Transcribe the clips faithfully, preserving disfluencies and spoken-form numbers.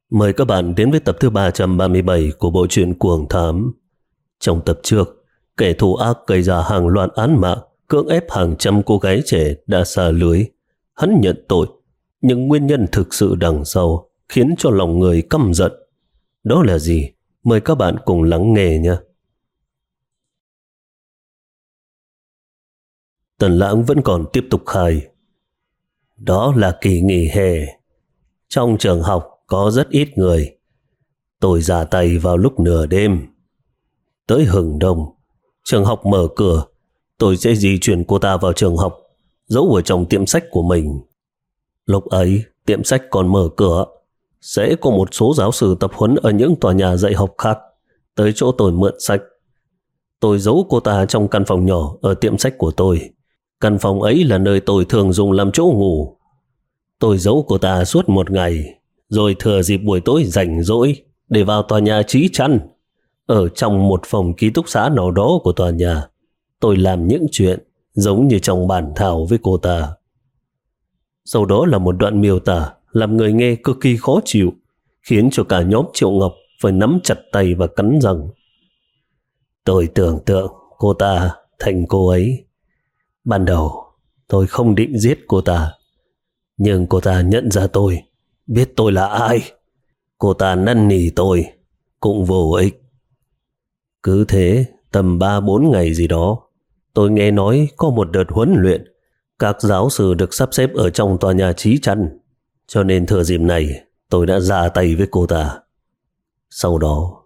Mời các bạn đến với tập thứ ba trăm ba mươi bảy của bộ truyện Cuồng Thám. Trong tập trước, kẻ thù ác gây ra hàng loạt án mạng, cưỡng ép hàng trăm cô gái trẻ đã xa lưới. Hắn nhận tội, nhưng nguyên nhân thực sự đằng sau khiến cho lòng người căm giận. Đó là gì? Mời các bạn cùng lắng nghe nhé. Tần Lãng vẫn còn tiếp tục khai. Đó là kỳ nghỉ hè. Trong trường học có rất ít người. Tôi ra tay vào lúc nửa đêm. Tới hừng đông, trường học mở cửa. Tôi sẽ di chuyển cô ta vào trường học, giấu ở trong tiệm sách của mình. Lúc ấy, tiệm sách còn mở cửa. Sẽ có một số giáo sư tập huấn ở những tòa nhà dạy học khác tới chỗ tôi mượn sách. Tôi giấu cô ta trong căn phòng nhỏ ở tiệm sách của tôi. Căn phòng ấy là nơi tôi thường dùng làm chỗ ngủ. Tôi giấu cô ta suốt một ngày, rồi thừa dịp buổi tối rảnh rỗi để vào tòa nhà Chí Chăn. Ở trong một phòng ký túc xá nào đó của tòa nhà, tôi làm những chuyện giống như trong bản thảo với cô ta. Sau đó là một đoạn miêu tả làm người nghe cực kỳ khó chịu, khiến cho cả nhóm Triệu Ngọc phải nắm chặt tay và cắn răng. Tôi tưởng tượng cô ta thành cô ấy. Ban đầu tôi không định giết cô ta, nhưng cô ta nhận ra tôi, biết tôi là ai. Cô ta năn nỉ tôi, cũng vô ích. Cứ thế tầm ba bốn ngày gì đó, tôi nghe nói có một đợt huấn luyện. Các giáo sư được sắp xếp ở trong tòa nhà Chí Chăn, cho nên thừa dịp này tôi đã ra tay với cô ta. Sau đó,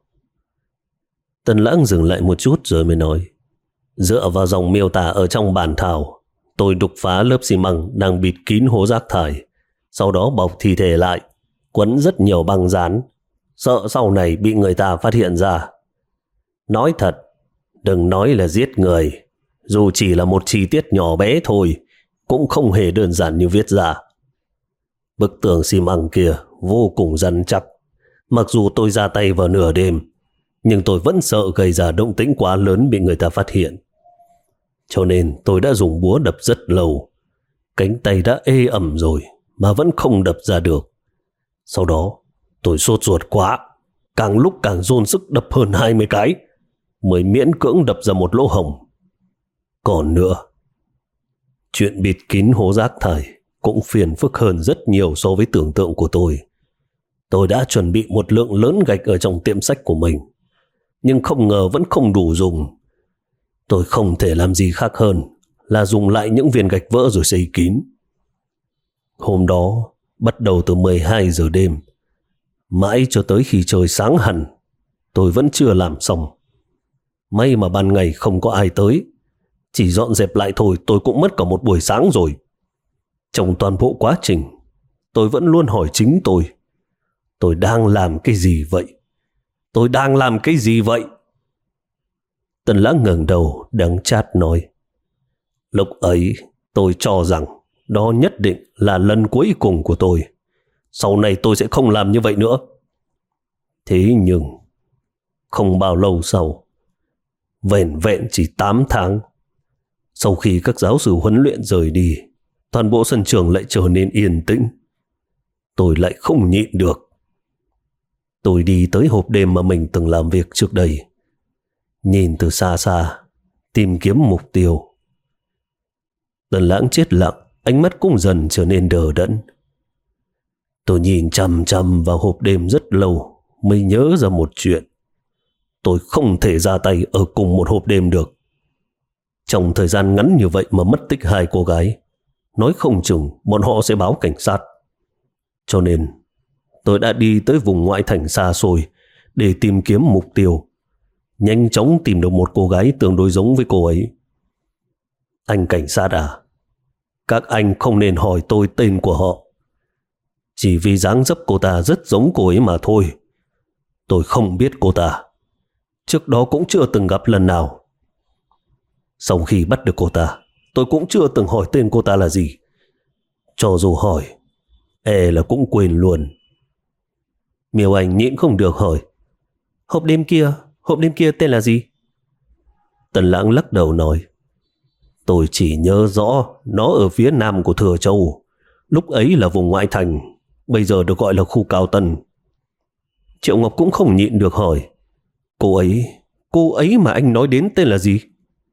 Tần Lãng dừng lại một chút rồi mới nói, dựa vào dòng miêu tả ở trong bản thảo, tôi đục phá lớp xi măng đang bịt kín hố rác thải, sau đó bọc thi thể lại, quấn rất nhiều băng dán, sợ sau này bị người ta phát hiện ra. Nói thật, đừng nói là giết người, dù chỉ là một chi tiết nhỏ bé thôi, cũng không hề đơn giản như viết ra. Bức tường xi măng kia vô cùng rắn chắc. Mặc dù tôi ra tay vào nửa đêm, nhưng tôi vẫn sợ gây ra động tĩnh quá lớn bị người ta phát hiện. Cho nên tôi đã dùng búa đập rất lâu. Cánh tay đã ê ẩm rồi mà vẫn không đập ra được. Sau đó tôi sốt ruột quá, càng lúc càng dồn sức đập hơn hai mươi cái, mới miễn cưỡng đập ra một lỗ hổng. Còn nữa, chuyện bịt kín hố rác thải cũng phiền phức hơn rất nhiều so với tưởng tượng của tôi. Tôi đã chuẩn bị một lượng lớn gạch ở trong tiệm sách của mình, nhưng không ngờ vẫn không đủ dùng. Tôi không thể làm gì khác hơn là dùng lại những viên gạch vỡ rồi xây kín. Hôm đó, bắt đầu từ mười hai giờ đêm, mãi cho tới khi trời sáng hẳn, tôi vẫn chưa làm xong. May mà ban ngày không có ai tới, chỉ dọn dẹp lại thôi tôi cũng mất cả một buổi sáng rồi. Trong toàn bộ quá trình, tôi vẫn luôn hỏi chính tôi, tôi đang làm cái gì vậy? Tôi đang làm cái gì vậy? Tần Lãng ngẩng đầu đắng chát nói, lúc ấy tôi cho rằng đó nhất định là lần cuối cùng của tôi. Sau này tôi sẽ không làm như vậy nữa. Thế nhưng không bao lâu sau, vẻn vẹn chỉ tám tháng, sau khi các giáo sư huấn luyện rời đi, toàn bộ sân trường lại trở nên yên tĩnh. Tôi lại không nhịn được. Tôi đi tới hộp đêm mà mình từng làm việc trước đây, nhìn từ xa xa, tìm kiếm mục tiêu. Tần Lãng chết lặng, ánh mắt cũng dần trở nên đờ đẫn. Tôi nhìn chằm chằm vào hộp đêm rất lâu mới nhớ ra một chuyện. Tôi không thể ra tay ở cùng một hộp đêm được. Trong thời gian ngắn như vậy mà mất tích hai cô gái, nói không chừng bọn họ sẽ báo cảnh sát. Cho nên tôi đã đi tới vùng ngoại thành xa xôi để tìm kiếm mục tiêu, nhanh chóng tìm được một cô gái tương đối giống với cô ấy. Anh cảnh sát à, các anh không nên hỏi tôi tên của họ. Chỉ vì dáng dấp cô ta rất giống cô ấy mà thôi. Tôi không biết cô ta, trước đó cũng chưa từng gặp lần nào. Sau khi bắt được cô ta, tôi cũng chưa từng hỏi tên cô ta là gì. Cho dù hỏi, e là cũng quên luôn. Miêu Anh nhịn không được hỏi, hộp đêm kia, hộp đêm kia tên là gì? Tần Lãng lắc đầu nói, tôi chỉ nhớ rõ nó ở phía nam của Thừa Châu. Lúc ấy là vùng ngoại thành, bây giờ được gọi là khu Cao Tân. Triệu Ngọc cũng không nhịn được hỏi, cô ấy, cô ấy mà anh nói đến tên là gì?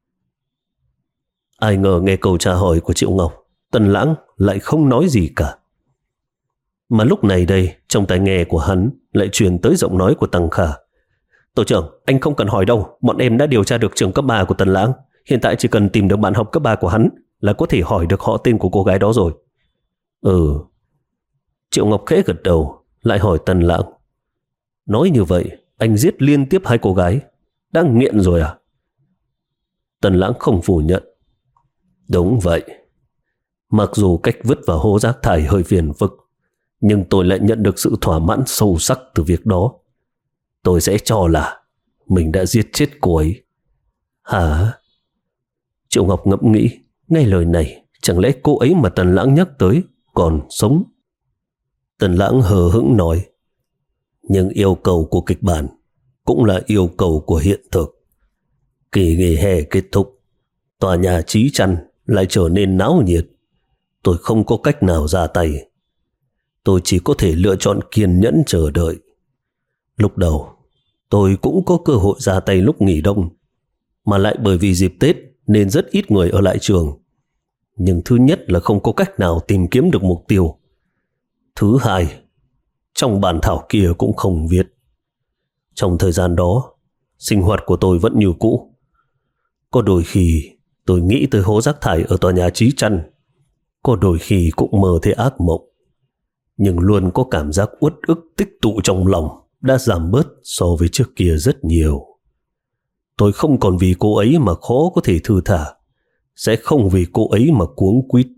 Ai ngờ nghe câu trả hỏi của Triệu Ngọc, Tần Lãng lại không nói gì cả. Mà lúc này đây, trong tai nghe của hắn lại truyền tới giọng nói của Tăng Khả. Tổ trưởng, anh không cần hỏi đâu, bọn em đã điều tra được trường cấp ba của Tần Lãng. Hiện tại chỉ cần tìm được bạn học cấp ba của hắn là có thể hỏi được họ tên của cô gái đó rồi. Ừ. Triệu Ngọc khẽ gật đầu, lại hỏi Tần Lãng. Nói như vậy, anh giết liên tiếp hai cô gái, đang nghiện rồi à? Tần Lãng không phủ nhận. Đúng vậy. Mặc dù cách vứt vào hố rác thải hơi phiền phức, nhưng tôi lại nhận được sự thỏa mãn sâu sắc từ việc đó. Tôi sẽ cho là mình đã giết chết cô ấy. Hả? Triệu Ngọc ngẫm nghĩ, ngay lời này, chẳng lẽ cô ấy mà Tần Lãng nhắc tới còn sống? Tần Lãng hờ hững nói, nhưng yêu cầu của kịch bản cũng là yêu cầu của hiện thực. Kỳ nghỉ hè kết thúc, tòa nhà Chí Chăn lại trở nên náo nhiệt. Tôi không có cách nào ra tay. Tôi chỉ có thể lựa chọn kiên nhẫn chờ đợi. Lúc đầu, tôi cũng có cơ hội ra tay lúc nghỉ đông, mà lại bởi vì dịp Tết nên rất ít người ở lại trường. Nhưng thứ nhất là không có cách nào tìm kiếm được mục tiêu. Thứ hai, trong bản thảo kia cũng không viết. Trong thời gian đó, sinh hoạt của tôi vẫn như cũ. Có đôi khi tôi nghĩ tới hố rác thải ở tòa nhà Chí Chăn, có đôi khi cũng mơ thấy ác mộng, nhưng luôn có cảm giác uất ức tích tụ trong lòng đã giảm bớt so với trước kia rất nhiều. Tôi không còn vì cô ấy mà khó có thể thư thả, sẽ không vì cô ấy mà cuống quýt.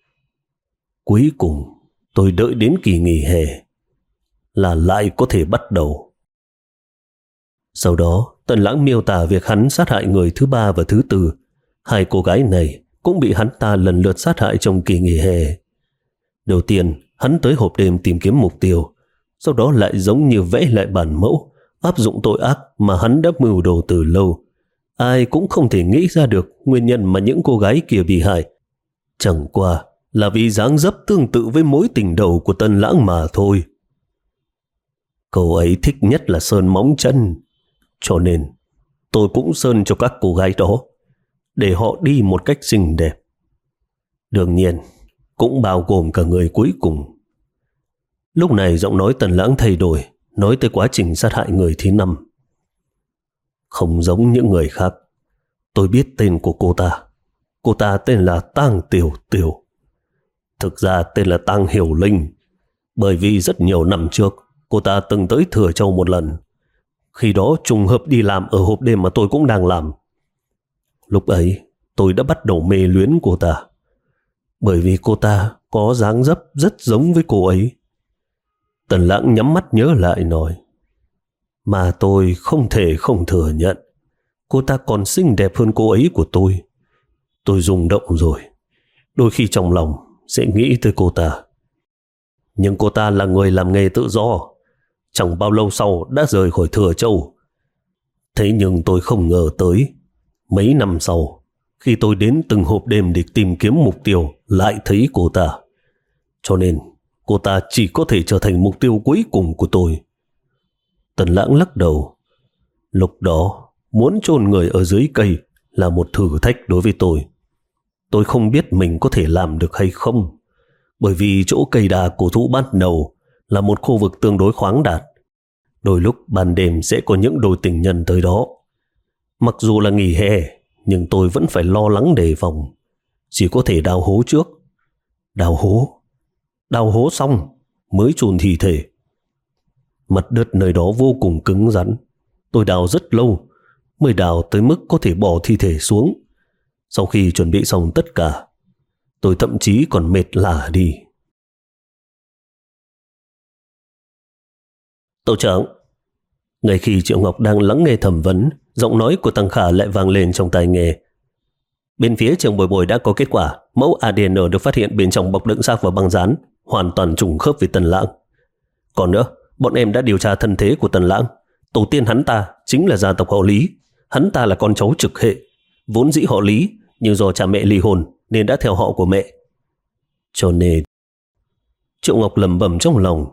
Cuối cùng, tôi đợi đến kỳ nghỉ hè là lại có thể bắt đầu. Sau đó, Tần Lãng miêu tả việc hắn sát hại người thứ ba và thứ tư. Hai cô gái này cũng bị hắn ta lần lượt sát hại trong kỳ nghỉ hè. Đầu tiên, hắn tới hộp đêm tìm kiếm mục tiêu, sau đó lại giống như vẽ lại bản mẫu, áp dụng tội ác mà hắn đã mưu đồ từ lâu. Ai cũng không thể nghĩ ra được nguyên nhân mà những cô gái kia bị hại. Chẳng qua là vì dáng dấp tương tự với mối tình đầu của Tần Lãng mà thôi. Cô ấy thích nhất là sơn móng chân, cho nên tôi cũng sơn cho các cô gái đó, để họ đi một cách xinh đẹp. Đương nhiên, cũng bao gồm cả người cuối cùng. Lúc này giọng nói Tần Lãng thay đổi, nói tới quá trình sát hại người thứ năm. Không giống những người khác, tôi biết tên của cô ta. Cô ta tên là Tang Tiểu Tiểu. Thực ra tên là Tang Hiểu Linh, bởi vì rất nhiều năm trước cô ta từng tới Thừa Châu một lần. Khi đó trùng hợp đi làm ở hộp đêm mà tôi cũng đang làm. Lúc ấy tôi đã bắt đầu mê luyến cô ta, bởi vì cô ta có dáng dấp rất giống với cô ấy. Tần Lãng nhắm mắt nhớ lại nói, mà tôi không thể không thừa nhận, cô ta còn xinh đẹp hơn cô ấy của tôi. Tôi rung động rồi, đôi khi trong lòng sẽ nghĩ tới cô ta. Nhưng cô ta là người làm nghề tự do, chẳng bao lâu sau đã rời khỏi Thừa Châu. Thế nhưng tôi không ngờ tới, mấy năm sau, khi tôi đến từng hộp đêm để tìm kiếm mục tiêu, lại thấy cô ta. Cho nên cô ta chỉ có thể trở thành mục tiêu cuối cùng của tôi. Tần Lãng lắc đầu. Lúc đó, muốn chôn người ở dưới cây là một thử thách đối với tôi. Tôi không biết mình có thể làm được hay không, bởi vì chỗ cây đa cổ thụ ban đầu là một khu vực tương đối khoáng đạt. Đôi lúc ban đêm sẽ có những đôi tình nhân tới đó. Mặc dù là nghỉ hè, nhưng tôi vẫn phải lo lắng đề phòng. Chỉ có thể đào hố trước. Đào hố? Đào hố xong mới chôn thi thể. Mặt đất nơi đó vô cùng cứng rắn. Tôi đào rất lâu, mới đào tới mức có thể bỏ thi thể xuống. Sau khi chuẩn bị xong tất cả, tôi thậm chí còn mệt lả đi. Tổ trưởng, ngay khi Triệu Ngọc đang lắng nghe thẩm vấn, giọng nói của Tăng Khả lại vang lên trong tai nghe. Bên phía trường Bồi Bồi đã có kết quả, mẫu a đê en được phát hiện bên trong bọc đựng xác và băng dán, hoàn toàn trùng khớp với Tần Lãng. Còn nữa, bọn em đã điều tra thân thế của Tần Lãng. Tổ tiên hắn ta chính là gia tộc họ Lý. Hắn ta là con cháu trực hệ, vốn dĩ họ Lý, nhưng do cha mẹ ly hôn nên đã theo họ của mẹ. Cho nên, Triệu Ngọc lẩm bẩm trong lòng,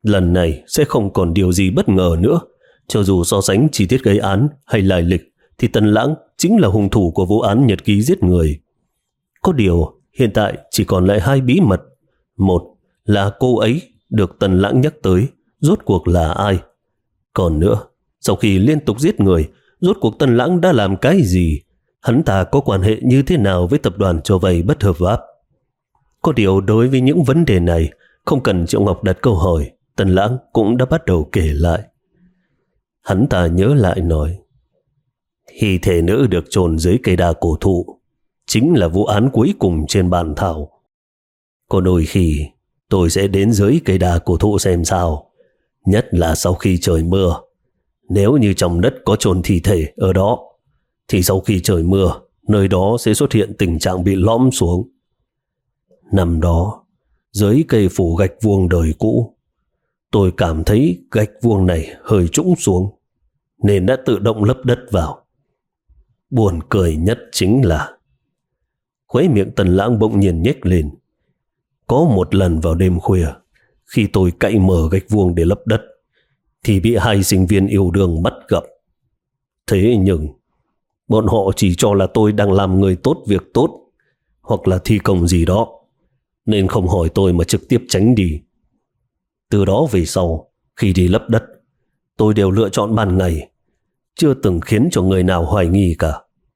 Lần này sẽ không còn điều gì bất ngờ nữa. Cho dù so sánh chi tiết gây án hay lai lịch, thì Tần Lãng chính là hung thủ của vụ án nhật ký giết người. Có điều, hiện tại chỉ còn lại hai bí mật. Một là cô ấy được Tần Lãng nhắc tới, rốt cuộc là ai? Còn nữa, sau khi liên tục giết người, rốt cuộc Tần Lãng đã làm cái gì? Hắn ta có quan hệ như thế nào với tập đoàn cho vay bất hợp pháp? Có điều đối với những vấn đề này, không cần Triệu Ngọc đặt câu hỏi, Tần Lãng cũng đã bắt đầu kể lại. Hắn ta nhớ lại nói, thi thể nữ được chôn dưới cây đa cổ thụ chính là vụ án cuối cùng trên bàn thảo. Có đôi khi tôi sẽ đến dưới cây đa cổ thụ xem sao, nhất là sau khi trời mưa. Nếu như trong đất có chôn thi thể ở đó, thì sau khi trời mưa, nơi đó sẽ xuất hiện tình trạng bị lõm xuống. Năm đó, dưới cây phủ gạch vuông đời cũ, tôi cảm thấy gạch vuông này hơi trũng xuống, nên đã tự động lấp đất vào. Buồn cười nhất chính là khóe miệng Tần Lãng bỗng nhiên nhếch lên. Có một lần vào đêm khuya, khi tôi cậy mở gạch vuông để lấp đất, thì bị hai sinh viên yêu đương bắt gặp. Thế nhưng bọn họ chỉ cho là tôi đang làm người tốt việc tốt, hoặc là thi công gì đó, nên không hỏi tôi mà trực tiếp tránh đi. Từ đó về sau, khi đi lấp đất, tôi đều lựa chọn ban ngày, chưa từng khiến cho người nào hoài nghi cả.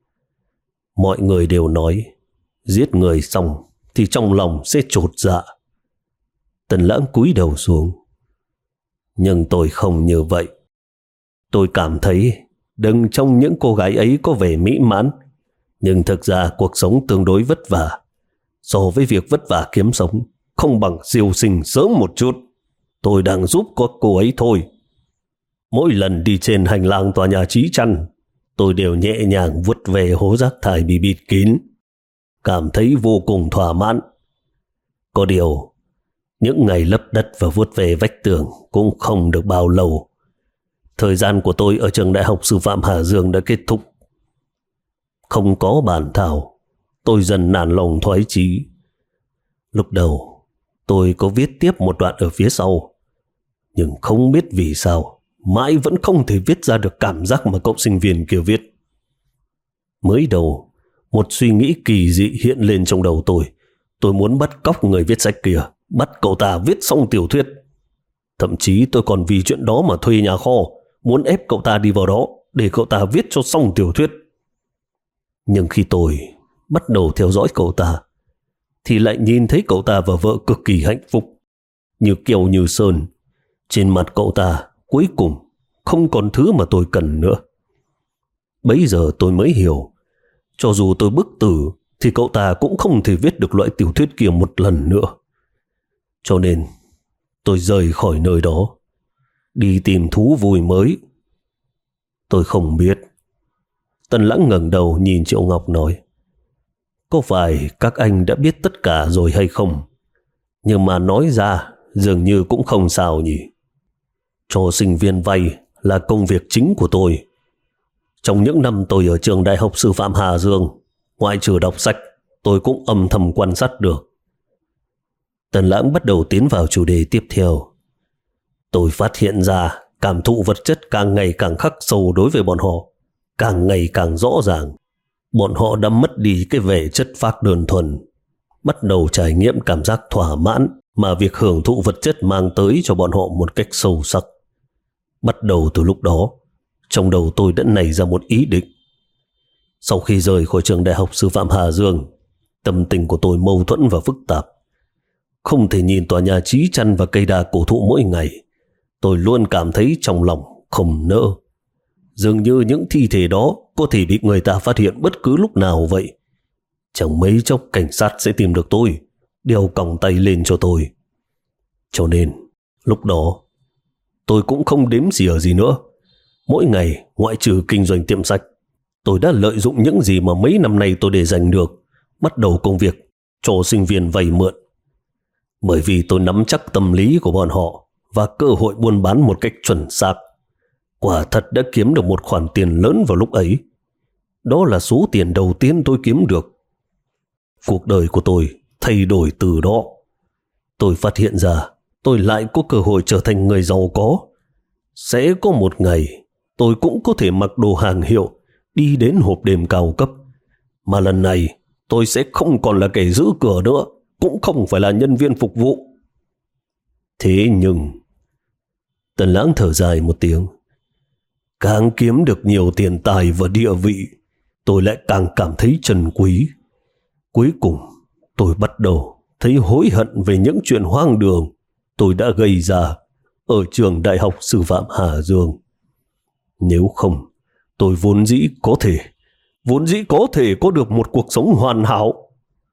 Mọi người đều nói, giết người xong thì trong lòng sẽ chột dạ. Tần Lãng cúi đầu xuống. Nhưng tôi không như vậy. Tôi cảm thấy đừng trong những cô gái ấy có vẻ mỹ mãn, nhưng thực ra cuộc sống tương đối vất vả. So với việc vất vả kiếm sống, không bằng siêu sinh sớm một chút. Tôi đang giúp các cô ấy thôi. Mỗi lần đi trên hành lang tòa nhà Chí Trăn, tôi đều nhẹ nhàng vuốt về hố rác thải bị bịt kín, cảm thấy vô cùng thỏa mãn. Có điều, những ngày lấp đất và vuốt về vách tường cũng không được bao lâu. Thời gian của tôi ở trường Đại học Sư phạm Hà Dương đã kết thúc. Không có bản thảo, tôi dần nản lòng thoái chí. Lúc đầu, tôi có viết tiếp một đoạn ở phía sau, nhưng không biết vì sao, mãi vẫn không thể viết ra được cảm giác mà cậu sinh viên kia viết. Mới đầu, một suy nghĩ kỳ dị hiện lên trong đầu tôi. Tôi muốn bắt cóc người viết sách kia, bắt cậu ta viết xong tiểu thuyết. Thậm chí tôi còn vì chuyện đó mà thuê nhà kho, muốn ép cậu ta đi vào đó để cậu ta viết cho xong tiểu thuyết. Nhưng khi tôi bắt đầu theo dõi cậu ta, thì lại nhìn thấy cậu ta và vợ cực kỳ hạnh phúc, như kiều như sơn. Trên mặt cậu ta cuối cùng không còn thứ mà tôi cần nữa. Bấy giờ tôi mới hiểu, cho dù tôi bức tử thì cậu ta cũng không thể viết được loại tiểu thuyết kia một lần nữa. Cho nên tôi rời khỏi nơi đó, đi tìm thú vui mới. Tôi không biết. Tần Lãng ngẩng đầu nhìn Triệu Ngọc nói, có phải các anh đã biết tất cả rồi hay không? Nhưng mà nói ra dường như cũng không sao nhỉ. Cho sinh viên vay là công việc chính của tôi. Trong những năm tôi ở trường Đại học Sư phạm Hà Dương, ngoại trừ đọc sách, tôi cũng âm thầm quan sát được. Tần Lãng bắt đầu tiến vào chủ đề tiếp theo. Tôi phát hiện ra cảm thụ vật chất càng ngày càng khắc sâu đối với bọn họ, càng ngày càng rõ ràng. Bọn họ đã mất đi cái vẻ chất phác đơn thuần, bắt đầu trải nghiệm cảm giác thỏa mãn mà việc hưởng thụ vật chất mang tới cho bọn họ một cách sâu sắc. Bắt đầu từ lúc đó, trong đầu tôi đã nảy ra một ý định. Sau khi rời khỏi trường Đại học Sư phạm Hà Dương, tâm tình của tôi mâu thuẫn và phức tạp. Không thể nhìn tòa nhà Chí Trăn và cây đa cổ thụ mỗi ngày, tôi luôn cảm thấy trong lòng không nỡ. Dường như những thi thể đó có thể bị người ta phát hiện bất cứ lúc nào vậy. Chẳng mấy chốc cảnh sát sẽ tìm được tôi, đeo còng tay lên cho tôi. Cho nên, lúc đó, tôi cũng không đếm xỉa gì nữa. Mỗi ngày, ngoại trừ kinh doanh tiệm sách, tôi đã lợi dụng những gì mà mấy năm nay tôi để dành được, bắt đầu công việc cho sinh viên vay mượn. Bởi vì tôi nắm chắc tâm lý của bọn họ và cơ hội buôn bán một cách chuẩn xác. Quả thật đã kiếm được một khoản tiền lớn vào lúc ấy. Đó là số tiền đầu tiên tôi kiếm được. Cuộc đời của tôi thay đổi từ đó. Tôi phát hiện ra tôi lại có cơ hội trở thành người giàu có. Sẽ có một ngày tôi cũng có thể mặc đồ hàng hiệu, đi đến hộp đêm cao cấp. Mà lần này tôi sẽ không còn là kẻ giữ cửa nữa, cũng không phải là nhân viên phục vụ. Thế nhưng... Tần Lãng thở dài một tiếng. Càng kiếm được nhiều tiền tài và địa vị, tôi lại càng cảm thấy trân quý. Cuối cùng, tôi bắt đầu thấy hối hận về những chuyện hoang đường tôi đã gây ra ở trường Đại học Sư phạm Hà Dương. Nếu không, tôi vốn dĩ có thể, vốn dĩ có thể có được một cuộc sống hoàn hảo.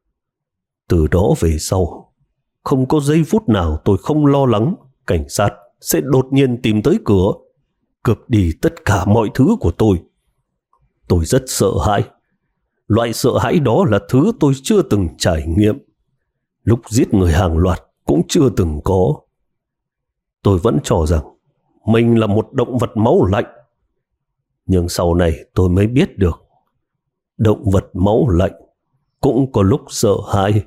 Từ đó về sau, không có giây phút nào tôi không lo lắng cảnh sát sẽ đột nhiên tìm tới cửa, cướp đi tất cả mọi thứ của tôi. Tôi rất sợ hãi. Loại sợ hãi đó là thứ tôi chưa từng trải nghiệm. Lúc giết người hàng loạt cũng chưa từng có. Tôi vẫn cho rằng mình là một động vật máu lạnh. Nhưng sau này tôi mới biết được, động vật máu lạnh cũng có lúc sợ hãi.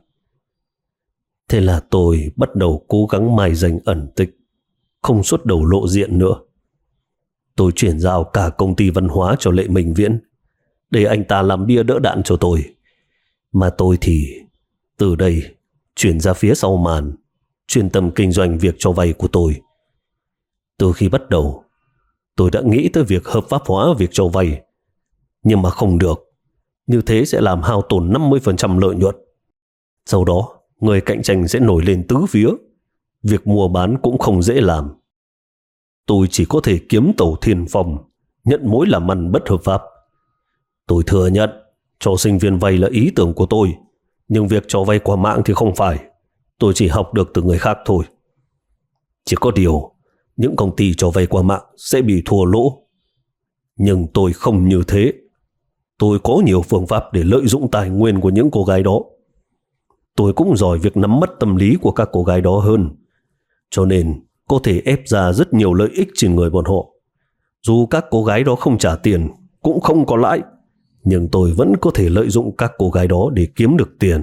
Thế là tôi bắt đầu cố gắng mài dành ẩn tịch, không xuất đầu lộ diện nữa. Tôi chuyển giao cả công ty văn hóa cho Lệ Minh Viễn, để anh ta làm bia đỡ đạn cho tôi. Mà tôi thì từ đây chuyển ra phía sau màn, chuyên tâm kinh doanh việc cho vay của tôi. Từ khi bắt đầu, tôi đã nghĩ tới việc hợp pháp hóa việc cho vay. Nhưng mà không được, như thế sẽ làm hao tổn năm mươi phần trăm lợi nhuận. Sau đó, người cạnh tranh sẽ nổi lên tứ phía. Việc mua bán cũng không dễ làm. Tôi chỉ có thể kiếm tàu thiên phong, nhận mối làm ăn bất hợp pháp. Tôi thừa nhận, cho sinh viên vay là ý tưởng của tôi, nhưng việc cho vay qua mạng thì không phải. Tôi chỉ học được từ người khác thôi. Chỉ có điều, những công ty cho vay qua mạng sẽ bị thua lỗ. Nhưng tôi không như thế. Tôi có nhiều phương pháp để lợi dụng tài nguyên của những cô gái đó. Tôi cũng giỏi việc nắm bắt tâm lý của các cô gái đó hơn, cho nên có thể ép ra rất nhiều lợi ích trên người bọn họ. Dù các cô gái đó không trả tiền, cũng không có lãi, nhưng tôi vẫn có thể lợi dụng các cô gái đó để kiếm được tiền.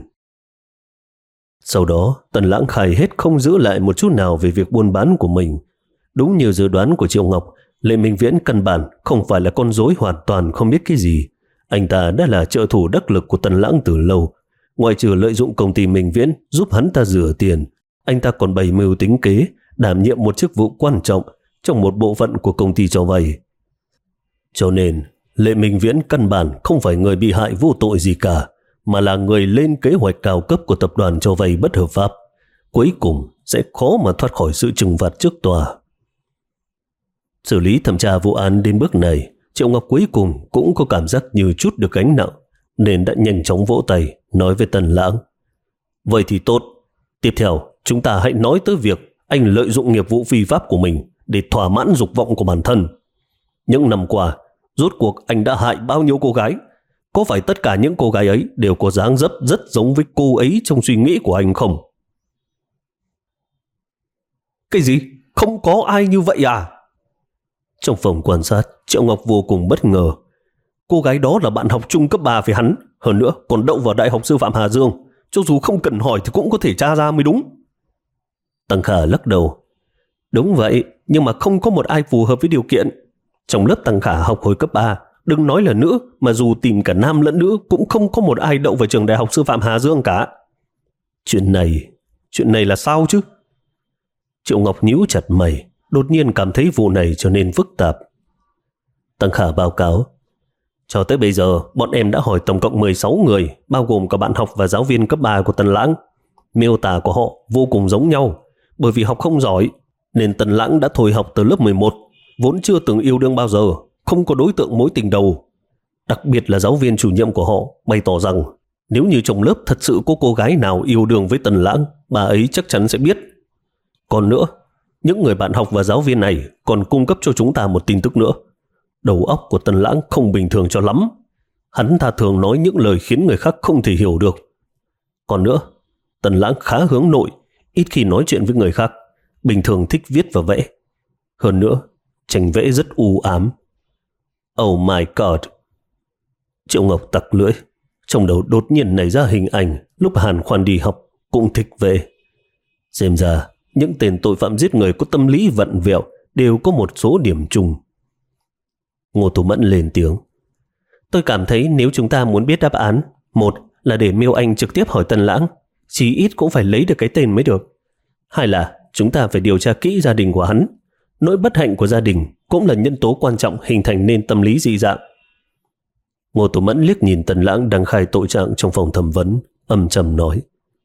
Sau đó, Tần Lãng khai hết không giữ lại một chút nào về việc buôn bán của mình. Đúng như dự đoán của Triệu Ngọc, Lệ Minh Viễn căn bản không phải là con rối hoàn toàn không biết cái gì. Anh ta đã là trợ thủ đắc lực của Tần Lãng từ lâu. Ngoại trừ lợi dụng công ty Minh Viễn giúp hắn ta rửa tiền, anh ta còn bày mưu tính kế, đảm nhiệm một chức vụ quan trọng trong một bộ phận của công ty cho vay. Cho nên, Lệ Minh Viễn căn bản không phải người bị hại vô tội gì cả, mà là người lên kế hoạch cao cấp của tập đoàn cho vay bất hợp pháp. Cuối cùng sẽ khó mà thoát khỏi sự trừng phạt trước tòa. Xử lý thẩm tra vụ án đến bước này, Triệu Ngọc cuối cùng cũng có cảm giác như chút được gánh nặng, nên đã nhanh chóng vỗ tay, nói với Tần Lãng. Vậy thì tốt. Tiếp theo, chúng ta hãy nói tới việc anh lợi dụng nghiệp vụ phi pháp của mình để thỏa mãn dục vọng của bản thân. Những năm qua, rốt cuộc anh đã hại bao nhiêu cô gái? Có phải tất cả những cô gái ấy đều có dáng dấp rất giống với cô ấy trong suy nghĩ của anh không? Cái gì? Không có ai như vậy à? Trong phòng quan sát, Triệu Ngọc vô cùng bất ngờ. Cô gái đó là bạn học chung cấp ba với hắn, hơn nữa còn đậu vào Đại học Sư phạm Hà Dương. Cho dù không cần hỏi thì cũng có thể tra ra mới đúng. Tăng Khả lắc đầu. Đúng vậy, nhưng mà không có một ai phù hợp với điều kiện. Trong lớp Tăng Khả học hồi cấp ba, đừng nói là nữ, mà dù tìm cả nam lẫn nữ cũng không có một ai đậu vào trường Đại học Sư phạm Hà Dương cả. Chuyện này, chuyện này là sao chứ? Triệu Ngọc nhíu chặt mày, đột nhiên cảm thấy vụ này trở nên phức tạp. Tăng Khả báo cáo. Cho tới bây giờ, bọn em đã hỏi tổng cộng mười sáu người, bao gồm cả bạn học và giáo viên cấp ba của Tần Lãng. Miêu tả của họ vô cùng giống nhau. Bởi vì học không giỏi, nên Tần Lãng đã thôi học từ lớp mười một, vốn chưa từng yêu đương bao giờ, không có đối tượng mối tình đầu. Đặc biệt là giáo viên chủ nhiệm của họ bày tỏ rằng nếu như trong lớp thật sự có cô gái nào yêu đương với Tần Lãng, bà ấy chắc chắn sẽ biết. Còn nữa, những người bạn học và giáo viên này còn cung cấp cho chúng ta một tin tức nữa. Đầu óc của Tần Lãng không bình thường cho lắm. Hắn ta thường nói những lời khiến người khác không thể hiểu được. Còn nữa, Tần Lãng khá hướng nội, ít khi nói chuyện với người khác, bình thường thích viết và vẽ. Hơn nữa, tranh vẽ rất u ám. Oh my god! Triệu Ngọc tặc lưỡi, trong đầu đột nhiên nảy ra hình ảnh lúc Hàn Khoan đi học cũng thích vẽ. Xem ra những tên tội phạm giết người có tâm lý vặn vẹo đều có một số điểm chung. Ngô Tú Mẫn lên tiếng. Tôi cảm thấy nếu chúng ta muốn biết đáp án, một là để Miêu Anh trực tiếp hỏi Tần Lãng, chí ít cũng phải lấy được cái tên mới được. Hai là chúng ta phải điều tra kỹ gia đình của hắn. Nỗi bất hạnh của gia đình cũng là nhân tố quan trọng hình thành nên tâm lý dị dạng. Ngô Tú Mẫn liếc nhìn Tần Lãng đang khai tội trạng trong phòng thẩm vấn, âm trầm nói.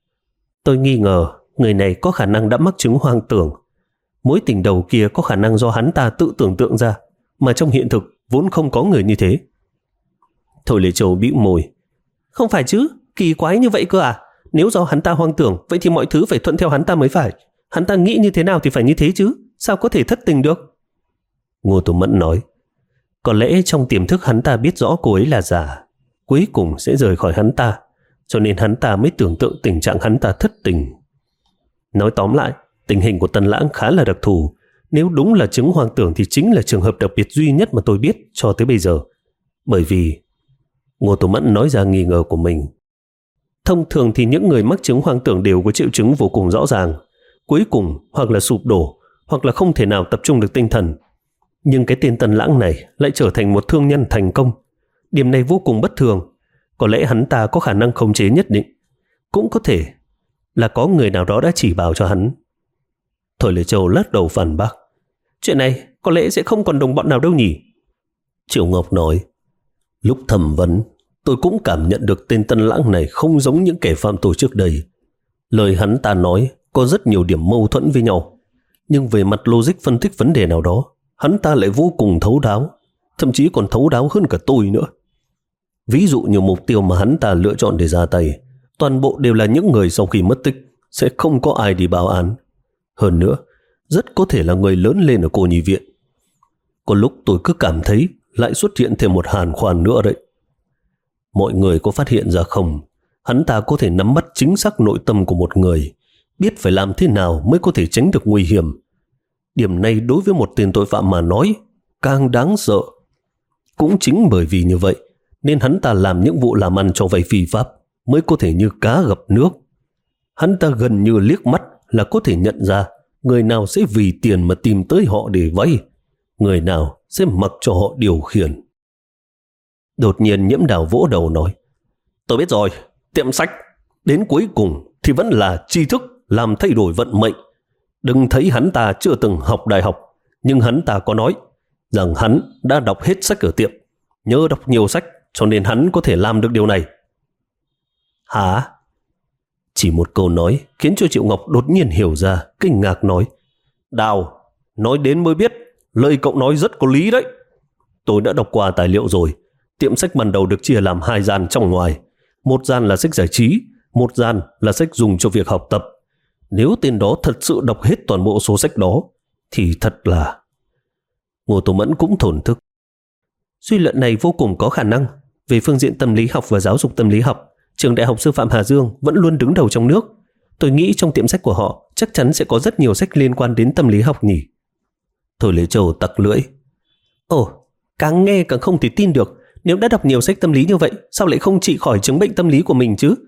Tôi nghi ngờ người này có khả năng đã mắc chứng hoang tưởng. Mối tình đầu kia có khả năng do hắn ta tự tưởng tượng ra, mà trong hiện thực vốn không có người như thế. Thôi Lệ Châu bĩu môi. Không phải chứ, kỳ quái như vậy cơ à? Nếu do hắn ta hoang tưởng, vậy thì mọi thứ phải thuận theo hắn ta mới phải. Hắn ta nghĩ như thế nào thì phải như thế chứ, sao có thể thất tình được? Ngô Tú Mẫn nói. Có lẽ trong tiềm thức hắn ta biết rõ cô ấy là giả, cuối cùng sẽ rời khỏi hắn ta, cho nên hắn ta mới tưởng tượng tình trạng hắn ta thất tình. Nói tóm lại, tình hình của Tần Lãng khá là đặc thù. Nếu đúng là chứng hoang tưởng thì chính là trường hợp đặc biệt duy nhất mà tôi biết cho tới bây giờ. Bởi vì Ngô Tú Mẫn nói ra nghi ngờ của mình. Thông thường thì những người mắc chứng hoang tưởng đều có triệu chứng vô cùng rõ ràng, cuối cùng hoặc là sụp đổ hoặc là không thể nào tập trung được tinh thần. Nhưng cái tên Tần Lãng này lại trở thành một thương nhân thành công. Điểm này vô cùng bất thường. Có lẽ hắn ta có khả năng khống chế nhất định, cũng có thể là có người nào đó đã chỉ bảo cho hắn. Thôi Lệ Châu lắc đầu phản bác. Chuyện này có lẽ sẽ không còn đồng bọn nào đâu nhỉ? Triệu Ngọc nói. Lúc thẩm vấn, tôi cũng cảm nhận được tên Tần Lãng này không giống những kẻ phạm tội trước đây. Lời hắn ta nói có rất nhiều điểm mâu thuẫn với nhau, nhưng về mặt logic phân tích vấn đề nào đó, hắn ta lại vô cùng thấu đáo, thậm chí còn thấu đáo hơn cả tôi nữa. Ví dụ như mục tiêu mà hắn ta lựa chọn để ra tay, toàn bộ đều là những người sau khi mất tích, sẽ không có ai đi báo án. Hơn nữa, rất có thể là người lớn lên ở cô nhi viện. Có lúc tôi cứ cảm thấy lại xuất hiện thêm một hàn khoan nữa đấy. Mọi người có phát hiện ra không? Hắn ta có thể nắm bắt chính xác nội tâm của một người, biết phải làm thế nào mới có thể tránh được nguy hiểm. Điểm này đối với một tên tội phạm mà nói càng đáng sợ. Cũng chính bởi vì như vậy nên hắn ta làm những vụ làm ăn cho vay phi pháp mới có thể như cá gặp nước. Hắn ta gần như liếc mắt là có thể nhận ra người nào sẽ vì tiền mà tìm tới họ để vay, người nào sẽ mặc cho họ điều khiển. Đột nhiên Nhiễm Đào vỗ đầu nói. Tôi biết rồi, tiệm sách đến cuối cùng thì vẫn là tri thức làm thay đổi vận mệnh. Đừng thấy hắn ta chưa từng học đại học, nhưng hắn ta có nói rằng hắn đã đọc hết sách ở tiệm, nhớ đọc nhiều sách cho nên hắn có thể làm được điều này. Hả? Chỉ một câu nói khiến cho Triệu Ngọc đột nhiên hiểu ra, kinh ngạc nói. Đào, nói đến mới biết, lời cậu nói rất có lý đấy. Tôi đã đọc qua tài liệu rồi. Tiệm sách ban đầu được chia làm hai gian trong ngoài. Một gian là sách giải trí, một gian là sách dùng cho việc học tập. Nếu tên đó thật sự đọc hết toàn bộ số sách đó, thì thật là... Ngô Tú Mẫn cũng thổn thức. Suy luận này vô cùng có khả năng. Về phương diện tâm lý học và giáo dục tâm lý học, trường Đại học Sư phạm Hà Dương vẫn luôn đứng đầu trong nước. Tôi nghĩ trong tiệm sách của họ chắc chắn sẽ có rất nhiều sách liên quan đến tâm lý học nhỉ. Thôi Lệ Châu tặc lưỡi. Ồ, càng nghe càng không thể tin được. Nếu đã đọc nhiều sách tâm lý như vậy, sao lại không trị khỏi chứng bệnh tâm lý của mình chứ?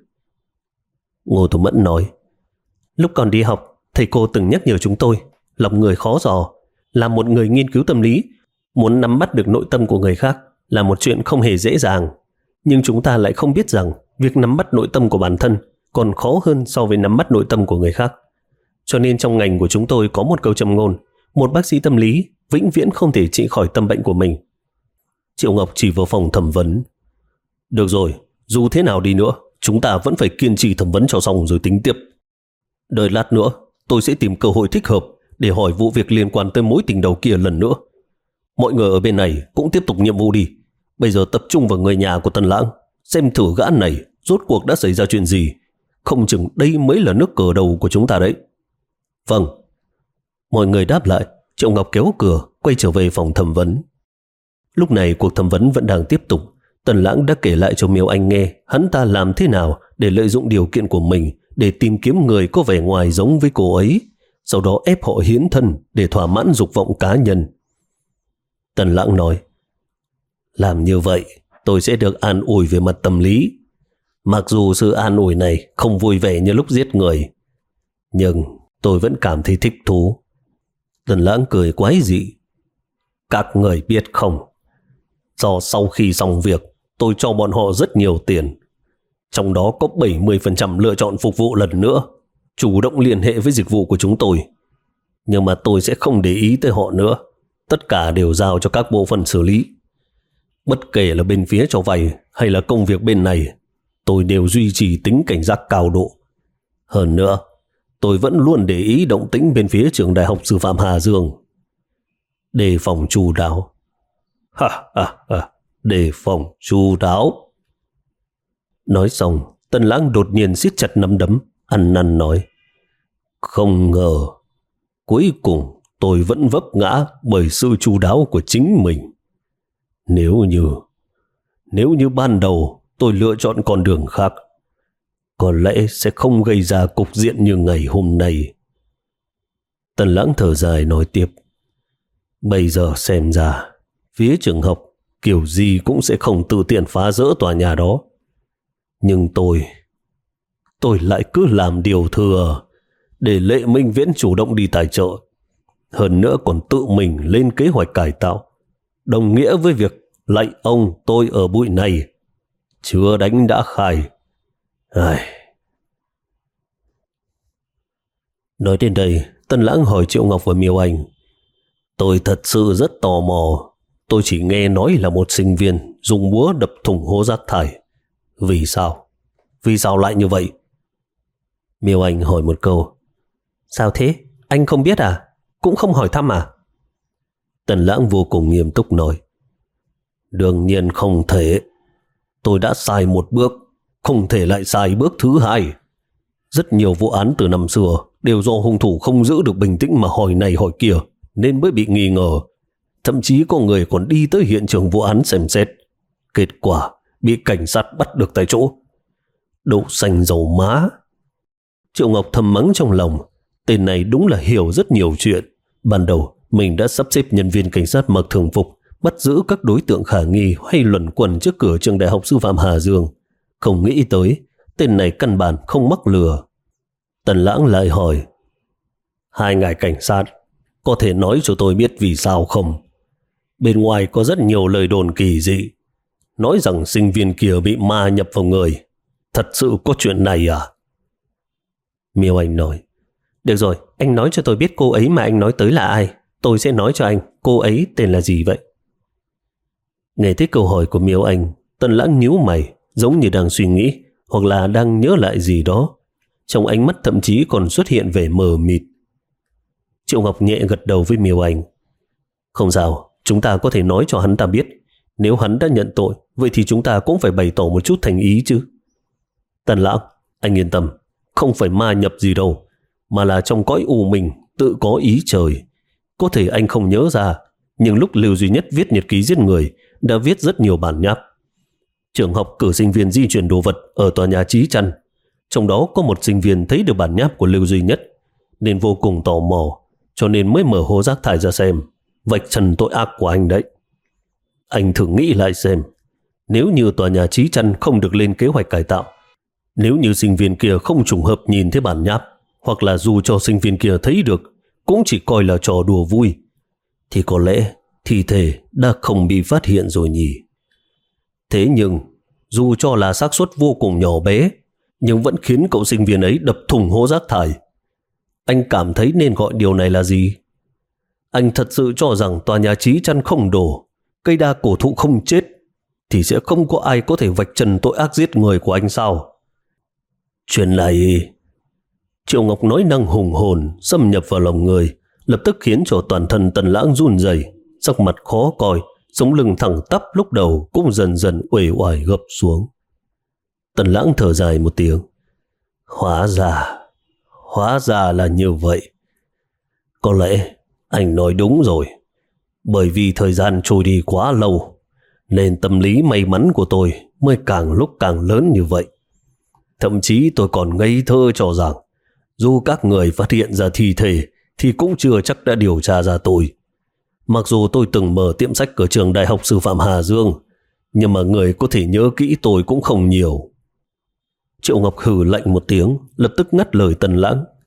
Ngô Tú Mẫn nói. Lúc còn đi học, thầy cô từng nhắc nhở chúng tôi, lòng người khó dò. Là một người nghiên cứu tâm lý, muốn nắm bắt được nội tâm của người khác là một chuyện không hề dễ dàng. Nhưng chúng ta lại không biết rằng việc nắm bắt nội tâm của bản thân còn khó hơn so với nắm bắt nội tâm của người khác. Cho nên trong ngành của chúng tôi có một câu châm ngôn, một bác sĩ tâm lý vĩnh viễn không thể trị khỏi tâm bệnh của mình. Triệu Ngọc chỉ vào phòng thẩm vấn. Được rồi, dù thế nào đi nữa, chúng ta vẫn phải kiên trì thẩm vấn cho xong rồi tính tiếp. Đợi lát nữa, tôi sẽ tìm cơ hội thích hợp để hỏi vụ việc liên quan tới mối tình đầu kia lần nữa. Mọi người ở bên này cũng tiếp tục nhiệm vụ đi. Bây giờ tập trung vào người nhà của Tần Lãng, xem thử gã này rốt cuộc đã xảy ra chuyện gì. Không chừng đây mới là nước cờ đầu của chúng ta đấy. Vâng. Mọi người đáp lại. Triệu Ngọc kéo cửa quay trở về phòng thẩm vấn. Lúc này cuộc thẩm vấn vẫn đang tiếp tục. Tần Lãng đã kể lại cho Miêu Anh nghe hắn ta làm thế nào để lợi dụng điều kiện của mình để tìm kiếm người có vẻ ngoài giống với cô ấy, sau đó ép họ hiến thân để thỏa mãn dục vọng cá nhân. Tần Lãng nói, làm như vậy tôi sẽ được an ủi về mặt tâm lý. Mặc dù sự an ủi này không vui vẻ như lúc giết người, nhưng tôi vẫn cảm thấy thích thú. Tần Lãng cười quái dị. Các người biết không, do sau khi xong việc, tôi cho bọn họ rất nhiều tiền. Trong đó có bảy mươi phần trăm lựa chọn phục vụ lần nữa, chủ động liên hệ với dịch vụ của chúng tôi. Nhưng mà tôi sẽ không để ý tới họ nữa. Tất cả đều giao cho các bộ phận xử lý. Bất kể là bên phía cho vay hay là công việc bên này, tôi đều duy trì tính cảnh giác cao độ. Hơn nữa, tôi vẫn luôn để ý động tĩnh bên phía trường Đại học Sư phạm Hà Dương. Đề phòng chu đáo. Ha ha ha, đề phòng chu đáo. Nói xong, Tần Lãng đột nhiên siết chặt nắm đấm, ăn năn nói. Không ngờ, cuối cùng tôi vẫn vấp ngã bởi sự chu đáo của chính mình. Nếu như, nếu như ban đầu tôi lựa chọn con đường khác, có lẽ sẽ không gây ra cục diện như ngày hôm nay. Tần Lãng thở dài nói tiếp. Bây giờ xem ra, phía trường học kiểu gì cũng sẽ không tự tiện phá rỡ tòa nhà đó. Nhưng tôi, tôi lại cứ làm điều thừa, để Lệ Minh Viễn chủ động đi tài trợ. Hơn nữa còn tự mình lên kế hoạch cải tạo, đồng nghĩa với việc lạy ông tôi ở bụi này. Chưa đánh đã khai. Ai... Nói đến đây, Tần Lãng hỏi Triệu Ngọc và Miêu Anh. Tôi thật sự rất tò mò. Tôi chỉ nghe nói là một sinh viên dùng búa đập thủng hố rác thải. Vì sao? Vì sao lại như vậy? Miêu Anh hỏi một câu. Sao thế? Anh không biết à? Cũng không hỏi thăm à? Tần Lãng vô cùng nghiêm túc nói. Đương nhiên không thể. Tôi đã sai một bước, không thể lại sai bước thứ hai. Rất nhiều vụ án từ năm xưa đều do hung thủ không giữ được bình tĩnh mà hỏi này hỏi kia, nên mới bị nghi ngờ. Thậm chí có người còn đi tới hiện trường vụ án xem xét. Kết quả bị cảnh sát bắt được tại chỗ. Đậu xanh dầu má. Triệu Ngọc thầm mắng trong lòng. Tên này đúng là hiểu rất nhiều chuyện. Ban đầu mình đã sắp xếp nhân viên cảnh sát mặc thường phục bắt giữ các đối tượng khả nghi hay luẩn quẩn trước cửa trường Đại học Sư phạm Hà Dương. Không nghĩ tới tên này căn bản không mắc lừa. Tần Lãng lại hỏi. Hai ngài cảnh sát, có thể nói cho tôi biết vì sao không? Bên ngoài có rất nhiều lời đồn kỳ dị, nói rằng sinh viên kia bị ma nhập vào người. Thật sự có chuyện này à? Miêu Anh nói. Được rồi, anh nói cho tôi biết cô ấy mà anh nói tới là ai. Tôi sẽ nói cho anh cô ấy tên là gì vậy. Nghe thấy câu hỏi của Miêu Anh, Tần Lãng nhíu mày, giống như đang suy nghĩ hoặc là đang nhớ lại gì đó. Trong ánh mắt thậm chí còn xuất hiện vẻ mờ mịt. Triệu Ngọc nhẹ gật đầu với Miêu Anh. Không sao, chúng ta có thể nói cho hắn ta biết. Nếu hắn đã nhận tội, vậy thì chúng ta cũng phải bày tỏ một chút thành ý chứ. Tần Lãng, anh yên tâm, không phải ma nhập gì đâu, mà là trong cõi u mình tự có ý trời. Có thể anh không nhớ ra, nhưng lúc Lưu Duy Nhất viết nhật ký giết người đã viết rất nhiều bản nháp. Trường học cử sinh viên di chuyển đồ vật ở tòa nhà Chí Trăn. Trong đó có một sinh viên thấy được bản nháp của Lưu Duy Nhất, nên vô cùng tò mò, cho nên mới mở hố rác thải ra xem, vạch trần tội ác của anh đấy. Anh thử nghĩ lại xem, nếu như tòa nhà Chí Trăn không được lên kế hoạch cải tạo, nếu như sinh viên kia không trùng hợp nhìn thấy bản nháp, hoặc là dù cho sinh viên kia thấy được cũng chỉ coi là trò đùa vui, thì có lẽ thi thể đã không bị phát hiện rồi nhỉ. Thế nhưng dù cho là xác suất vô cùng nhỏ bé, nhưng vẫn khiến cậu sinh viên ấy đập thủng hố rác thải. Anh cảm thấy nên gọi điều này là gì? Anh thật sự cho rằng tòa nhà Chí Trăn không đổ, cây đa cổ thụ không chết, thì sẽ không có ai có thể vạch trần tội ác giết người của anh sao? Chuyện này... Triệu Ngọc nói năng hùng hồn xâm nhập vào lòng người, lập tức khiến cho toàn thân Tần Lãng run rẩy, sắc mặt khó coi, sống lưng thẳng tắp lúc đầu cũng dần dần uể oải gập xuống. Tần Lãng thở dài một tiếng. Hóa ra, hóa ra là như vậy. Có lẽ anh nói đúng rồi. Bởi vì thời gian trôi đi quá lâu, nên tâm lý may mắn của tôi mới càng lúc càng lớn như vậy. Thậm chí tôi còn ngây thơ cho rằng dù các người phát hiện ra thi thể thì cũng chưa chắc đã điều tra ra tôi. Mặc dù tôi từng mở tiệm sách ở trường Đại học Sư phạm Hà Dương, nhưng mà người có thể nhớ kỹ tôi cũng không nhiều. Triệu Ngọc hừ lạnh một tiếng, lập tức ngắt lời Tần Lãng.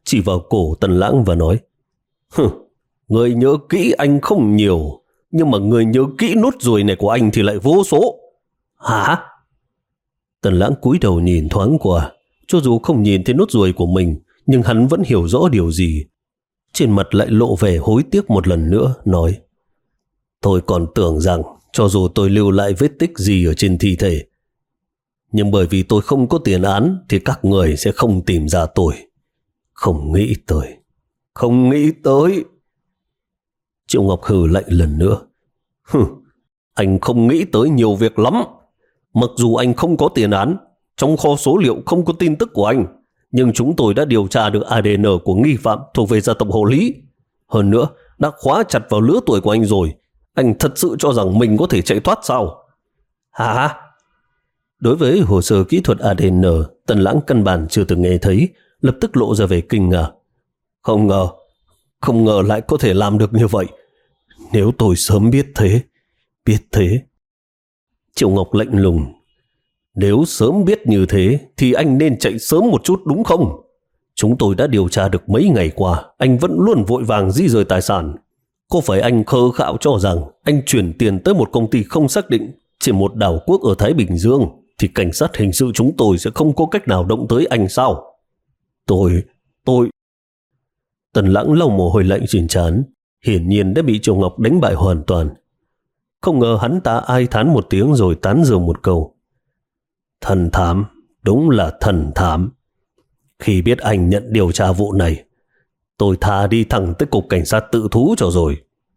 chỉ vào cổ Tần Lãng và nói: Hừ, người nhớ kỹ anh không nhiều, nhưng mà người nhớ kỹ nốt ruồi này của anh thì lại vô số. Hả? Tần Lãng cúi đầu nhìn thoáng qua, cho dù không nhìn thấy nốt ruồi của mình, nhưng hắn vẫn hiểu rõ điều gì. Trên mặt lại lộ vẻ hối tiếc một lần nữa, nói: Tôi còn tưởng rằng cho dù tôi lưu lại vết tích gì ở trên thi thể, nhưng bởi vì tôi không có tiền án thì các người sẽ không tìm ra tôi. Không nghĩ tới, không nghĩ tới. Triệu Ngọc hừ lạnh lần nữa: Hừ, anh không nghĩ tới nhiều việc lắm. Mặc dù anh không có tiền án, trong kho số liệu không có tin tức của anh, nhưng chúng tôi đã điều tra được a đê en của nghi phạm thuộc về gia tộc Hồ Lý. Hơn nữa, đã khóa chặt vào lứa tuổi của anh rồi. Anh thật sự cho rằng mình có thể chạy thoát sao? Hả? Đối với hồ sơ kỹ thuật a đê en, Tần Lãng căn bản chưa từng nghe thấy, lập tức lộ ra vẻ kinh ngạc. Không ngờ, không ngờ lại có thể làm được như vậy. Nếu tôi sớm biết thế, biết thế. Triệu Ngọc lạnh lùng: Nếu sớm biết như thế thì anh nên chạy sớm một chút đúng không? Chúng tôi đã điều tra được mấy ngày qua, anh vẫn luôn vội vàng di rời tài sản. Có phải anh khờ khạo cho rằng anh chuyển tiền tới một công ty không xác định trên một đảo quốc ở Thái Bình Dương thì cảnh sát hình sự chúng tôi sẽ không có cách nào động tới anh sao? Tôi, tôi... Tần Lãng lau mồ hôi lạnh trên trán, hiển nhiên đã bị Triệu Ngọc đánh bại hoàn toàn. Không ngờ hắn ta ai thán một tiếng rồi tán dương một câu: Thần thám, đúng là thần thám. Khi biết anh nhận điều tra vụ này, tôi thà đi thẳng tới cục cảnh sát tự thú cho rồi.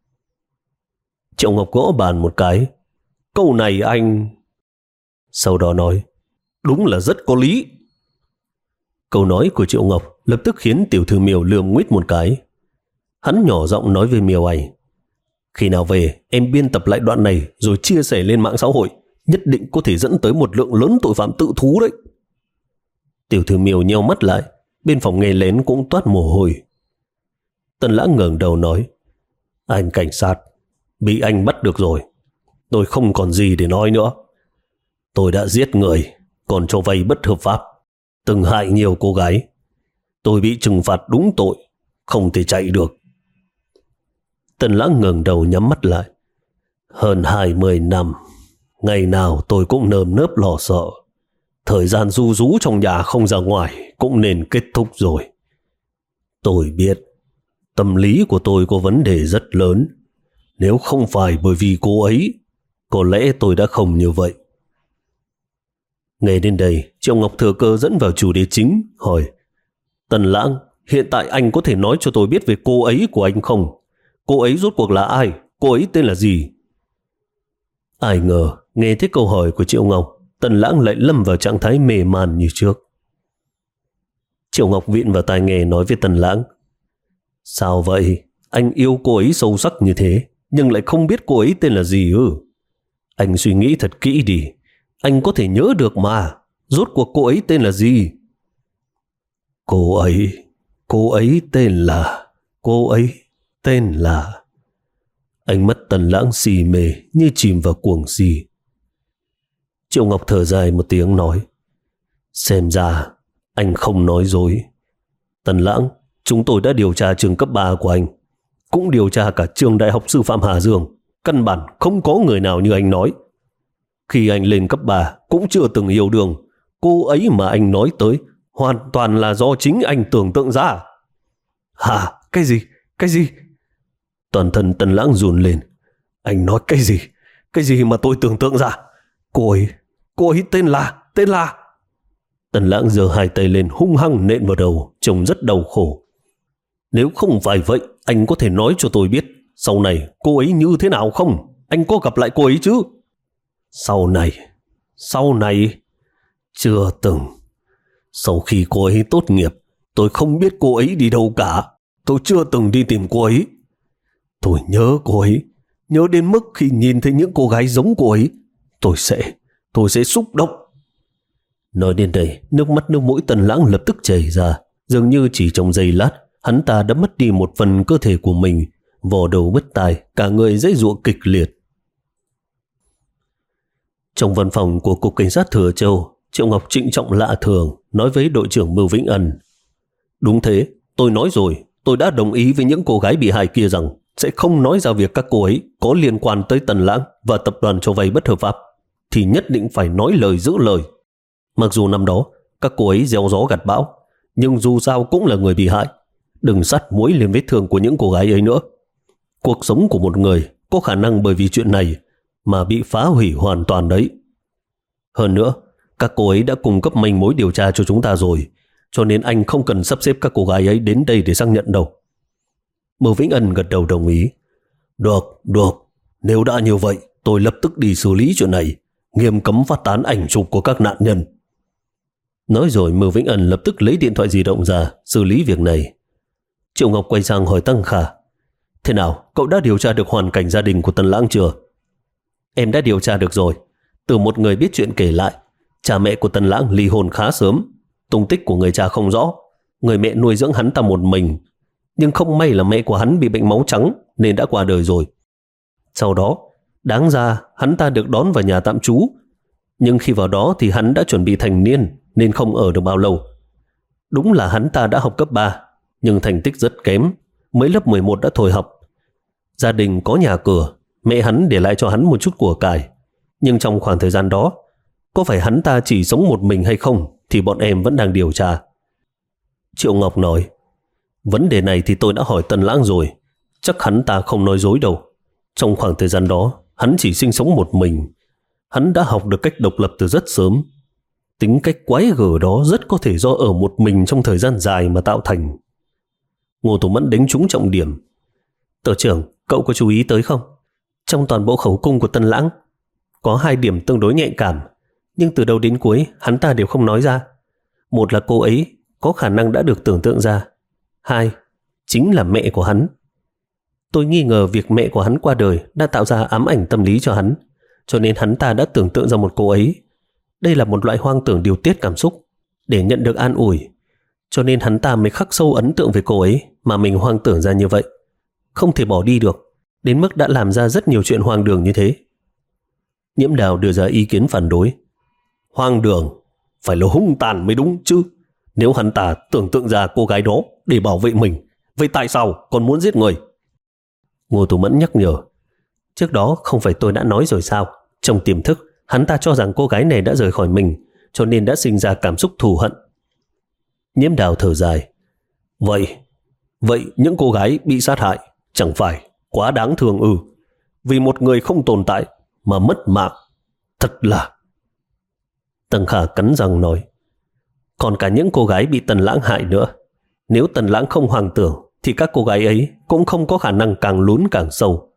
Triệu Ngọc gõ bàn một cái: Câu này anh... Sau đó nói: Đúng là rất có lý. Câu nói của Triệu Ngọc lập tức khiến tiểu thư Miêu lườm nguýt một cái. Hắn nhỏ giọng nói với Miêu Anh: Khi nào về, em biên tập lại đoạn này rồi chia sẻ lên mạng xã hội, nhất định có thể dẫn tới một lượng lớn tội phạm tự thú đấy. Tiểu thư Miêu nheo mắt lại, bên phòng nghe lén cũng toát mồ hôi. Tần Lãng ngẩng đầu nói: Anh cảnh sát, bị anh bắt được rồi. Tôi không còn gì để nói nữa. Tôi đã giết người, còn cho vay bất hợp pháp, từng hại nhiều cô gái. Tôi bị trừng phạt đúng tội, không thể chạy được. Tần Lãng ngẩng đầu nhắm mắt lại. Hơn hai mươi năm, ngày nào tôi cũng nơm nớp lo sợ. Thời gian ru rú trong nhà không ra ngoài cũng nên kết thúc rồi. Tôi biết tâm lý của tôi có vấn đề rất lớn. Nếu không phải bởi vì cô ấy, có lẽ tôi đã không như vậy. Nghe đến đây, Triệu Ngọc thừa cơ dẫn vào chủ đề chính, hỏi: Tần Lãng, hiện tại anh có thể nói cho tôi biết về cô ấy của anh không? Cô ấy rốt cuộc là ai? Cô ấy tên là gì? Ai ngờ, nghe thấy câu hỏi của Triệu Ngọc, Tần Lãng lại lâm vào trạng thái mê man như trước. Triệu Ngọc vịn vào tai nghe nói với Tần Lãng: Sao vậy? Anh yêu cô ấy sâu sắc như thế, nhưng lại không biết cô ấy tên là gì ư? Anh suy nghĩ thật kỹ đi. Anh có thể nhớ được mà. Rốt cuộc cô ấy tên là gì? Cô ấy, cô ấy tên là, cô ấy tên là... Ánh mắt Tần Lãng xì mê như chìm vào cuồng si. Triệu Ngọc thở dài một tiếng nói: Xem ra anh không nói dối. Tần Lãng, chúng tôi đã điều tra trường cấp ba của anh, cũng điều tra cả trường Đại học Sư phạm Hà Dương. Căn bản không có người nào như anh nói. Khi anh lên cấp ba cũng chưa từng yêu đương. Cô ấy mà anh nói tới hoàn toàn là do chính anh tưởng tượng ra. Hả? Cái gì? Cái gì? Toàn thân Tần Lãng run lên. Anh nói cái gì? Cái gì mà tôi tưởng tượng ra? Cô ấy, cô ấy tên là, tên là... Tần Lãng giơ hai tay lên hung hăng nện vào đầu, trông rất đau khổ. Nếu không phải vậy, anh có thể nói cho tôi biết sau này cô ấy như thế nào không? Anh có gặp lại cô ấy chứ? Sau này, sau này, chưa từng. Sau khi cô ấy tốt nghiệp, tôi không biết cô ấy đi đâu cả. Tôi chưa từng đi tìm cô ấy. Tôi nhớ cô ấy, nhớ đến mức khi nhìn thấy những cô gái giống cô ấy, tôi sẽ, tôi sẽ xúc động. Nói đến đây, nước mắt nước mũi Tần Lãng lập tức chảy ra. Dường như chỉ trong giây lát, hắn ta đã mất đi một phần cơ thể của mình, vò đầu bứt tai, cả người giãy giụa kịch liệt. Trong văn phòng của Cục Cảnh sát Thừa Châu, Triệu Ngọc trịnh trọng lạ thường nói với đội trưởng Mưu Vĩnh Ân: Đúng thế, tôi nói rồi, tôi đã đồng ý với những cô gái bị hại kia rằng sẽ không nói ra việc các cô ấy có liên quan tới Tần Lãng và tập đoàn cho vay bất hợp pháp, thì nhất định phải nói lời giữ lời. Mặc dù năm đó các cô ấy gieo gió gặt bão, nhưng dù sao cũng là người bị hại. Đừng sắt muối lên vết thương của những cô gái ấy nữa. Cuộc sống của một người có khả năng bởi vì chuyện này mà bị phá hủy hoàn toàn đấy. Hơn nữa, các cô ấy đã cung cấp manh mối điều tra cho chúng ta rồi, cho nên anh không cần sắp xếp các cô gái ấy đến đây để xác nhận đâu. Mơ Vĩnh Ân gật đầu đồng ý. Được, được, nếu đã như vậy, tôi lập tức đi xử lý chuyện này, nghiêm cấm phát tán ảnh chụp của các nạn nhân. Nói rồi Mơ Vĩnh Ân lập tức lấy điện thoại di động ra xử lý việc này. Triệu Ngọc quay sang hỏi Tăng Khả, thế nào, cậu đã điều tra được hoàn cảnh gia đình của Tần Lãng chưa? Em đã điều tra được rồi. Từ một người biết chuyện kể lại, cha mẹ của Tần Lãng ly hôn khá sớm, tung tích của người cha không rõ, người mẹ nuôi dưỡng hắn ta một mình. Nhưng không may là mẹ của hắn bị bệnh máu trắng nên đã qua đời rồi. Sau đó, đáng ra hắn ta được đón vào nhà tạm trú, nhưng khi vào đó thì hắn đã chuẩn bị thành niên nên không ở được bao lâu. Đúng là hắn ta đã học cấp ba, nhưng thành tích rất kém, mới lớp mười một đã thôi học. Gia đình có nhà cửa, mẹ hắn để lại cho hắn một chút của cải, nhưng trong khoảng thời gian đó, có phải hắn ta chỉ sống một mình hay không thì bọn em vẫn đang điều tra. Triệu Ngọc nói, vấn đề này thì tôi đã hỏi Tần Lãng rồi, chắc hắn ta không nói dối đâu. Trong khoảng thời gian đó, hắn chỉ sinh sống một mình. Hắn đã học được cách độc lập từ rất sớm. Tính cách quái gở đó rất có thể do ở một mình trong thời gian dài mà tạo thành. Ngô Thủ Mẫn đánh trúng trọng điểm. Tổ trưởng, cậu có chú ý tới không? Trong toàn bộ khẩu cung của Tần Lãng, có hai điểm tương đối nhạy cảm, nhưng từ đầu đến cuối hắn ta đều không nói ra. Một là cô ấy có khả năng đã được tưởng tượng ra. Hai, chính là mẹ của hắn. Tôi nghi ngờ việc mẹ của hắn qua đời đã tạo ra ám ảnh tâm lý cho hắn, cho nên hắn ta đã tưởng tượng ra một cô ấy. Đây là một loại hoang tưởng điều tiết cảm xúc để nhận được an ủi, cho nên hắn ta mới khắc sâu ấn tượng về cô ấy mà mình hoang tưởng ra như vậy. Không thể bỏ đi được, đến mức đã làm ra rất nhiều chuyện hoang đường như thế. Nhiễm Đào đưa ra ý kiến phản đối. Hoang đường phải là hung tàn mới đúng chứ. Nếu hắn ta tưởng tượng ra cô gái đó để bảo vệ mình, vậy tại sao còn muốn giết người? Ngô Thủ Mẫn nhắc nhở. Trước đó không phải tôi đã nói rồi sao? Trong tiềm thức, hắn ta cho rằng cô gái này đã rời khỏi mình, cho nên đã sinh ra cảm xúc thù hận. Nhiễm Đào thở dài. Vậy, vậy những cô gái bị sát hại chẳng phải quá đáng thương ư? Vì một người không tồn tại mà mất mạng, thật là... Tần Khả cắn răng nói. Còn cả những cô gái bị Tần Lãng hại nữa. Nếu Tần Lãng không hoang tưởng thì các cô gái ấy cũng không có khả năng càng lún càng sâu.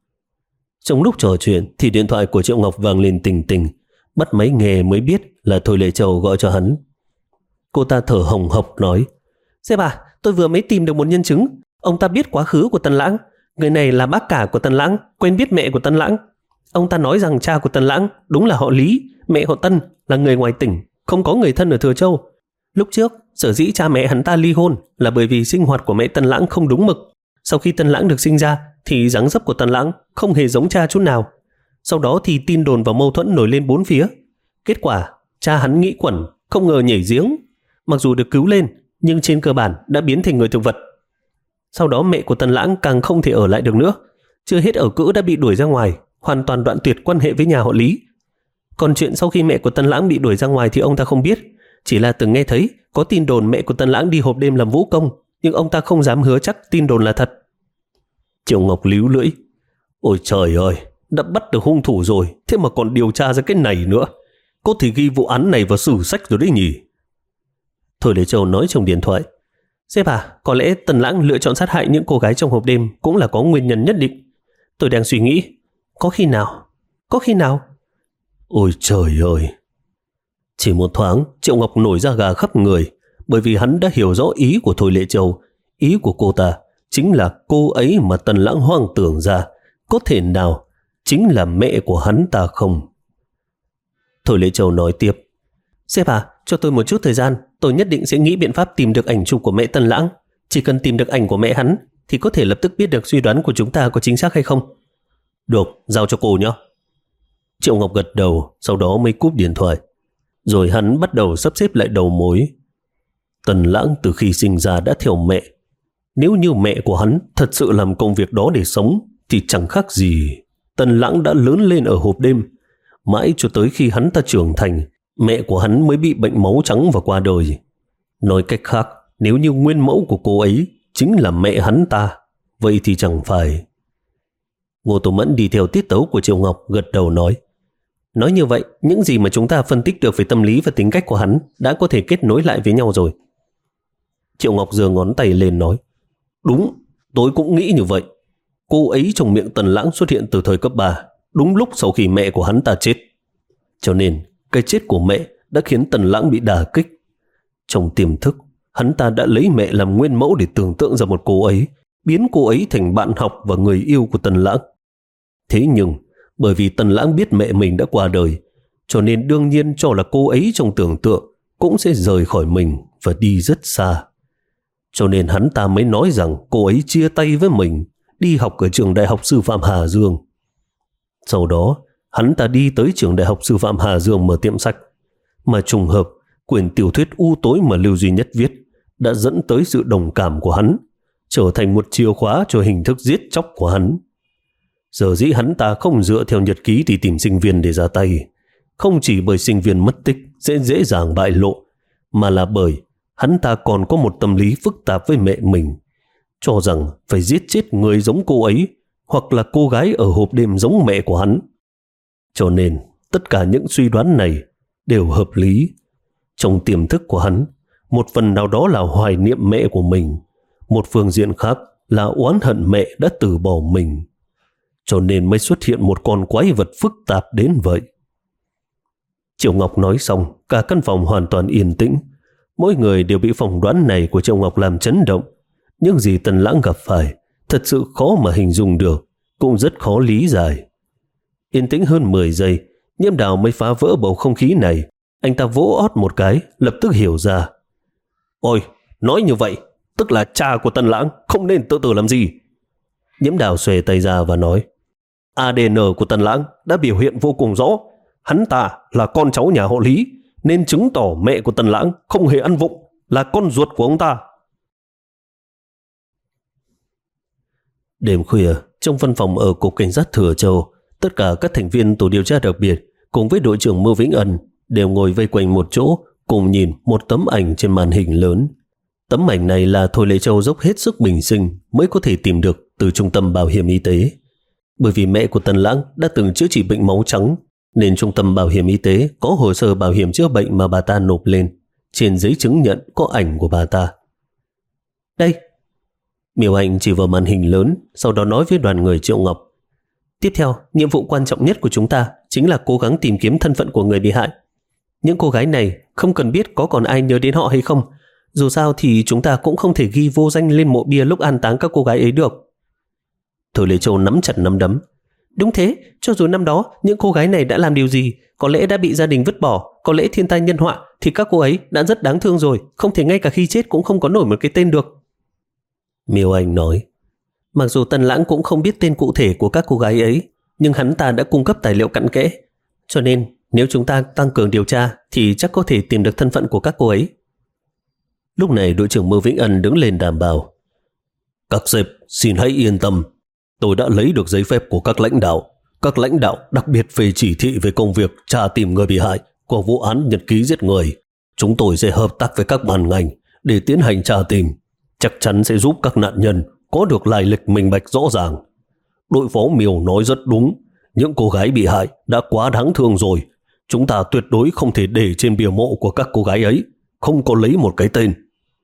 Trong lúc trò chuyện thì điện thoại của Triệu Ngọc vang lên tình tình. Bắt máy nghe mới biết là Thôi Lệ Châu gọi cho hắn. Cô ta thở hồng hộc nói, sếp à, tôi vừa mới tìm được một nhân chứng. Ông ta biết quá khứ của Tần Lãng. Người này là bác cả của Tần Lãng, quen biết mẹ của Tần Lãng. Ông ta nói rằng cha của Tần Lãng đúng là họ Lý, mẹ họ Tân, là người ngoài tỉnh, không có người thân ở Thừa Châu. Lúc trước, sở dĩ cha mẹ hắn ta ly hôn là bởi vì sinh hoạt của mẹ Tần Lãng không đúng mực. Sau khi Tần Lãng được sinh ra thì dáng dấp của Tần Lãng không hề giống cha chút nào. Sau đó thì tin đồn và mâu thuẫn nổi lên bốn phía. Kết quả, cha hắn nghĩ quẩn, không ngờ nhảy giếng. Mặc dù được cứu lên, nhưng trên cơ bản đã biến thành người thực vật. Sau đó mẹ của Tần Lãng càng không thể ở lại được nữa. Chưa hết ở cữ đã bị đuổi ra ngoài, hoàn toàn đoạn tuyệt quan hệ với nhà họ Lý. Còn chuyện sau khi mẹ của Tần Lãng bị đuổi ra ngoài thì ông ta không biết, chỉ là từng nghe thấy có tin đồn mẹ của Tần Lãng đi hộp đêm làm vũ công, nhưng ông ta không dám hứa chắc tin đồn là thật. Triệu Ngọc líu lưỡi. Ôi trời ơi, đã bắt được hung thủ rồi, thế mà còn điều tra ra cái này nữa. Có thể ghi vụ án này vào sử sách rồi đấy nhỉ? Thôi Lệ Châu nói trong điện thoại. Sếp à, có lẽ Tần Lãng lựa chọn sát hại những cô gái trong hộp đêm cũng là có nguyên nhân nhất định. Tôi đang suy nghĩ, có khi nào, có khi nào... Ôi trời ơi! Chỉ một thoáng, Triệu Ngọc nổi da gà khắp người, bởi vì hắn đã hiểu rõ ý của Thôi Lệ Châu. Ý của cô ta chính là cô ấy mà Tần Lãng hoang tưởng ra, có thể nào chính là mẹ của hắn ta không? Thôi Lệ Châu nói tiếp. Sếp à, cho tôi một chút thời gian, tôi nhất định sẽ nghĩ biện pháp tìm được ảnh chụp của mẹ Tần Lãng. Chỉ cần tìm được ảnh của mẹ hắn thì có thể lập tức biết được suy đoán của chúng ta có chính xác hay không. Được, giao cho cô nhé. Triệu Ngọc gật đầu, sau đó mới cúp điện thoại. Rồi hắn bắt đầu sắp xếp lại đầu mối. Tần Lãng từ khi sinh ra đã theo mẹ, Nếu như mẹ của hắn thật sự làm công việc đó để sống thì chẳng khác gì Tần Lãng đã lớn lên ở hộp đêm. Mãi cho tới khi hắn ta trưởng thành, mẹ của hắn mới bị bệnh máu trắng và qua đời. Nói cách khác, nếu như nguyên mẫu của cô ấy chính là mẹ hắn ta, vậy thì chẳng phải. Ngô Tố Mẫn đi theo tiết tấu của Triệu Ngọc, gật đầu nói. Nói như vậy, những gì mà chúng ta phân tích được về tâm lý và tính cách của hắn đã có thể kết nối lại với nhau rồi. Triệu Ngọc giơ ngón tay lên nói. Đúng, tôi cũng nghĩ như vậy. Cô ấy trong miệng Tần Lãng xuất hiện từ thời cấp ba, đúng lúc sau khi mẹ của hắn ta chết. Cho nên, cái chết của mẹ đã khiến Tần Lãng bị đả kích. Trong tiềm thức, hắn ta đã lấy mẹ làm nguyên mẫu để tưởng tượng ra một cô ấy, biến cô ấy thành bạn học và người yêu của Tần Lãng. Thế nhưng, bởi vì Tần Lãng biết mẹ mình đã qua đời, cho nên đương nhiên cho là cô ấy trong tưởng tượng cũng sẽ rời khỏi mình và đi rất xa. Cho nên hắn ta mới nói rằng cô ấy chia tay với mình, đi học ở trường Đại học Sư phạm Hà Dương. Sau đó, hắn ta đi tới trường Đại học Sư phạm Hà Dương mở tiệm sách. Mà trùng hợp, quyển tiểu thuyết u tối mà Lưu Duy Nhất viết đã dẫn tới sự đồng cảm của hắn, trở thành một chìa khóa cho hình thức giết chóc của hắn. Giờ dĩ hắn ta không dựa theo nhật ký thì tìm sinh viên để ra tay, không chỉ bởi sinh viên mất tích sẽ dễ dàng bại lộ, mà là bởi hắn ta còn có một tâm lý phức tạp với mẹ mình, cho rằng phải giết chết người giống cô ấy hoặc là cô gái ở hộp đêm giống mẹ của hắn. Cho nên tất cả những suy đoán này đều hợp lý. Trong tiềm thức của hắn, một phần nào đó là hoài niệm mẹ của mình, một phương diện khác là oán hận mẹ đã từ bỏ mình. Cho nên mới xuất hiện một con quái vật phức tạp đến vậy. Triệu Ngọc nói xong, cả căn phòng hoàn toàn yên tĩnh. Mỗi người đều bị phỏng đoán này của Triệu Ngọc làm chấn động. Những gì Tần Lãng gặp phải thật sự khó mà hình dung được, cũng rất khó lý giải. Yên tĩnh hơn mười giây, Nhiễm Đào mới phá vỡ bầu không khí này. Anh ta vỗ ót một cái, lập tức hiểu ra. Ôi, nói như vậy, tức là cha của Tần Lãng không nên tự tử làm gì. Nhiễm Đào xòe tay ra và nói. a đê en của Tần Lãng đã biểu hiện vô cùng rõ. Hắn ta là con cháu nhà họ Lý, nên chứng tỏ mẹ của Tần Lãng không hề ăn vụng, là con ruột của ông ta. Đêm khuya, trong văn phòng ở Cục Cảnh sát Thừa Châu, tất cả các thành viên tổ điều tra đặc biệt cùng với đội trưởng Mưu Vĩnh Ân đều ngồi vây quanh một chỗ, cùng nhìn một tấm ảnh trên màn hình lớn. Tấm ảnh này là Thôi Lệ Châu dốc hết sức bình sinh mới có thể tìm được từ Trung tâm Bảo hiểm Y tế. Bởi vì mẹ của Tần Lãng đã từng chữa trị bệnh máu trắng, nên Trung tâm Bảo hiểm Y tế có hồ sơ bảo hiểm chữa bệnh mà bà ta nộp lên. Trên giấy chứng nhận có ảnh của bà ta. Đây. Miêu Anh chỉ vào màn hình lớn, sau đó nói với đoàn người Triệu Ngọc. Tiếp theo, nhiệm vụ quan trọng nhất của chúng ta chính là cố gắng tìm kiếm thân phận của người bị hại. Những cô gái này không cần biết có còn ai nhớ đến họ hay không. Dù sao thì chúng ta cũng không thể ghi vô danh lên mộ bia lúc an táng các cô gái ấy được. Thôi Lệ Châu nắm chặt nắm đấm. Đúng thế, cho dù năm đó những cô gái này đã làm điều gì, có lẽ đã bị gia đình vứt bỏ, có lẽ thiên tai nhân họa, thì các cô ấy đã rất đáng thương rồi, không thể ngay cả khi chết cũng không có nổi một cái tên được. Miêu Anh nói. Mặc dù Tần Lãng cũng không biết tên cụ thể của các cô gái ấy, nhưng hắn ta đã cung cấp tài liệu cặn kẽ, cho nên nếu chúng ta tăng cường điều tra thì chắc có thể tìm được thân phận của các cô ấy. Lúc này đội trưởng Mưu Vĩnh Ân đứng lên đảm bảo. Các sếp xin hãy yên tâm, tôi đã lấy được giấy phép của các lãnh đạo. Các lãnh đạo đặc biệt về chỉ thị về công việc tra tìm người bị hại của vụ án nhật ký giết người. Chúng tôi sẽ hợp tác với các ban ngành để tiến hành tra tìm. Chắc chắn sẽ giúp các nạn nhân có được lai lịch minh bạch rõ ràng. Đội phó Miêu nói rất đúng. Những cô gái bị hại đã quá đáng thương rồi. Chúng ta tuyệt đối không thể để trên bia mộ của các cô gái ấy không có lấy một cái tên.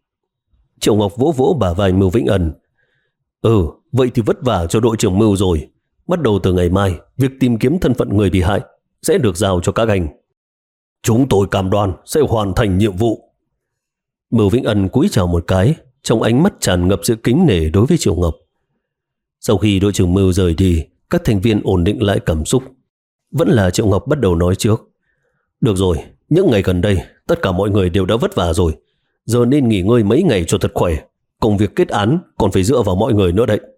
Triệu Ngọc vỗ vỗ bả vai Mưu Vĩnh Ân. Ừ, vậy thì vất vả cho đội trưởng Mưu rồi. Bắt đầu từ ngày mai, việc tìm kiếm thân phận người bị hại sẽ được giao cho các anh. Chúng tôi cam đoan sẽ hoàn thành nhiệm vụ. Mưu Vĩnh Ân cúi chào một cái, trong ánh mắt tràn ngập sự kính nể đối với Triệu Ngọc. Sau khi đội trưởng Mưu rời đi, các thành viên ổn định lại cảm xúc. Vẫn là Triệu Ngọc bắt đầu nói trước. Được rồi, những ngày gần đây, tất cả mọi người đều đã vất vả rồi. Giờ nên nghỉ ngơi mấy ngày cho thật khỏe. Công việc kết án còn phải dựa vào mọi người nữa đấy.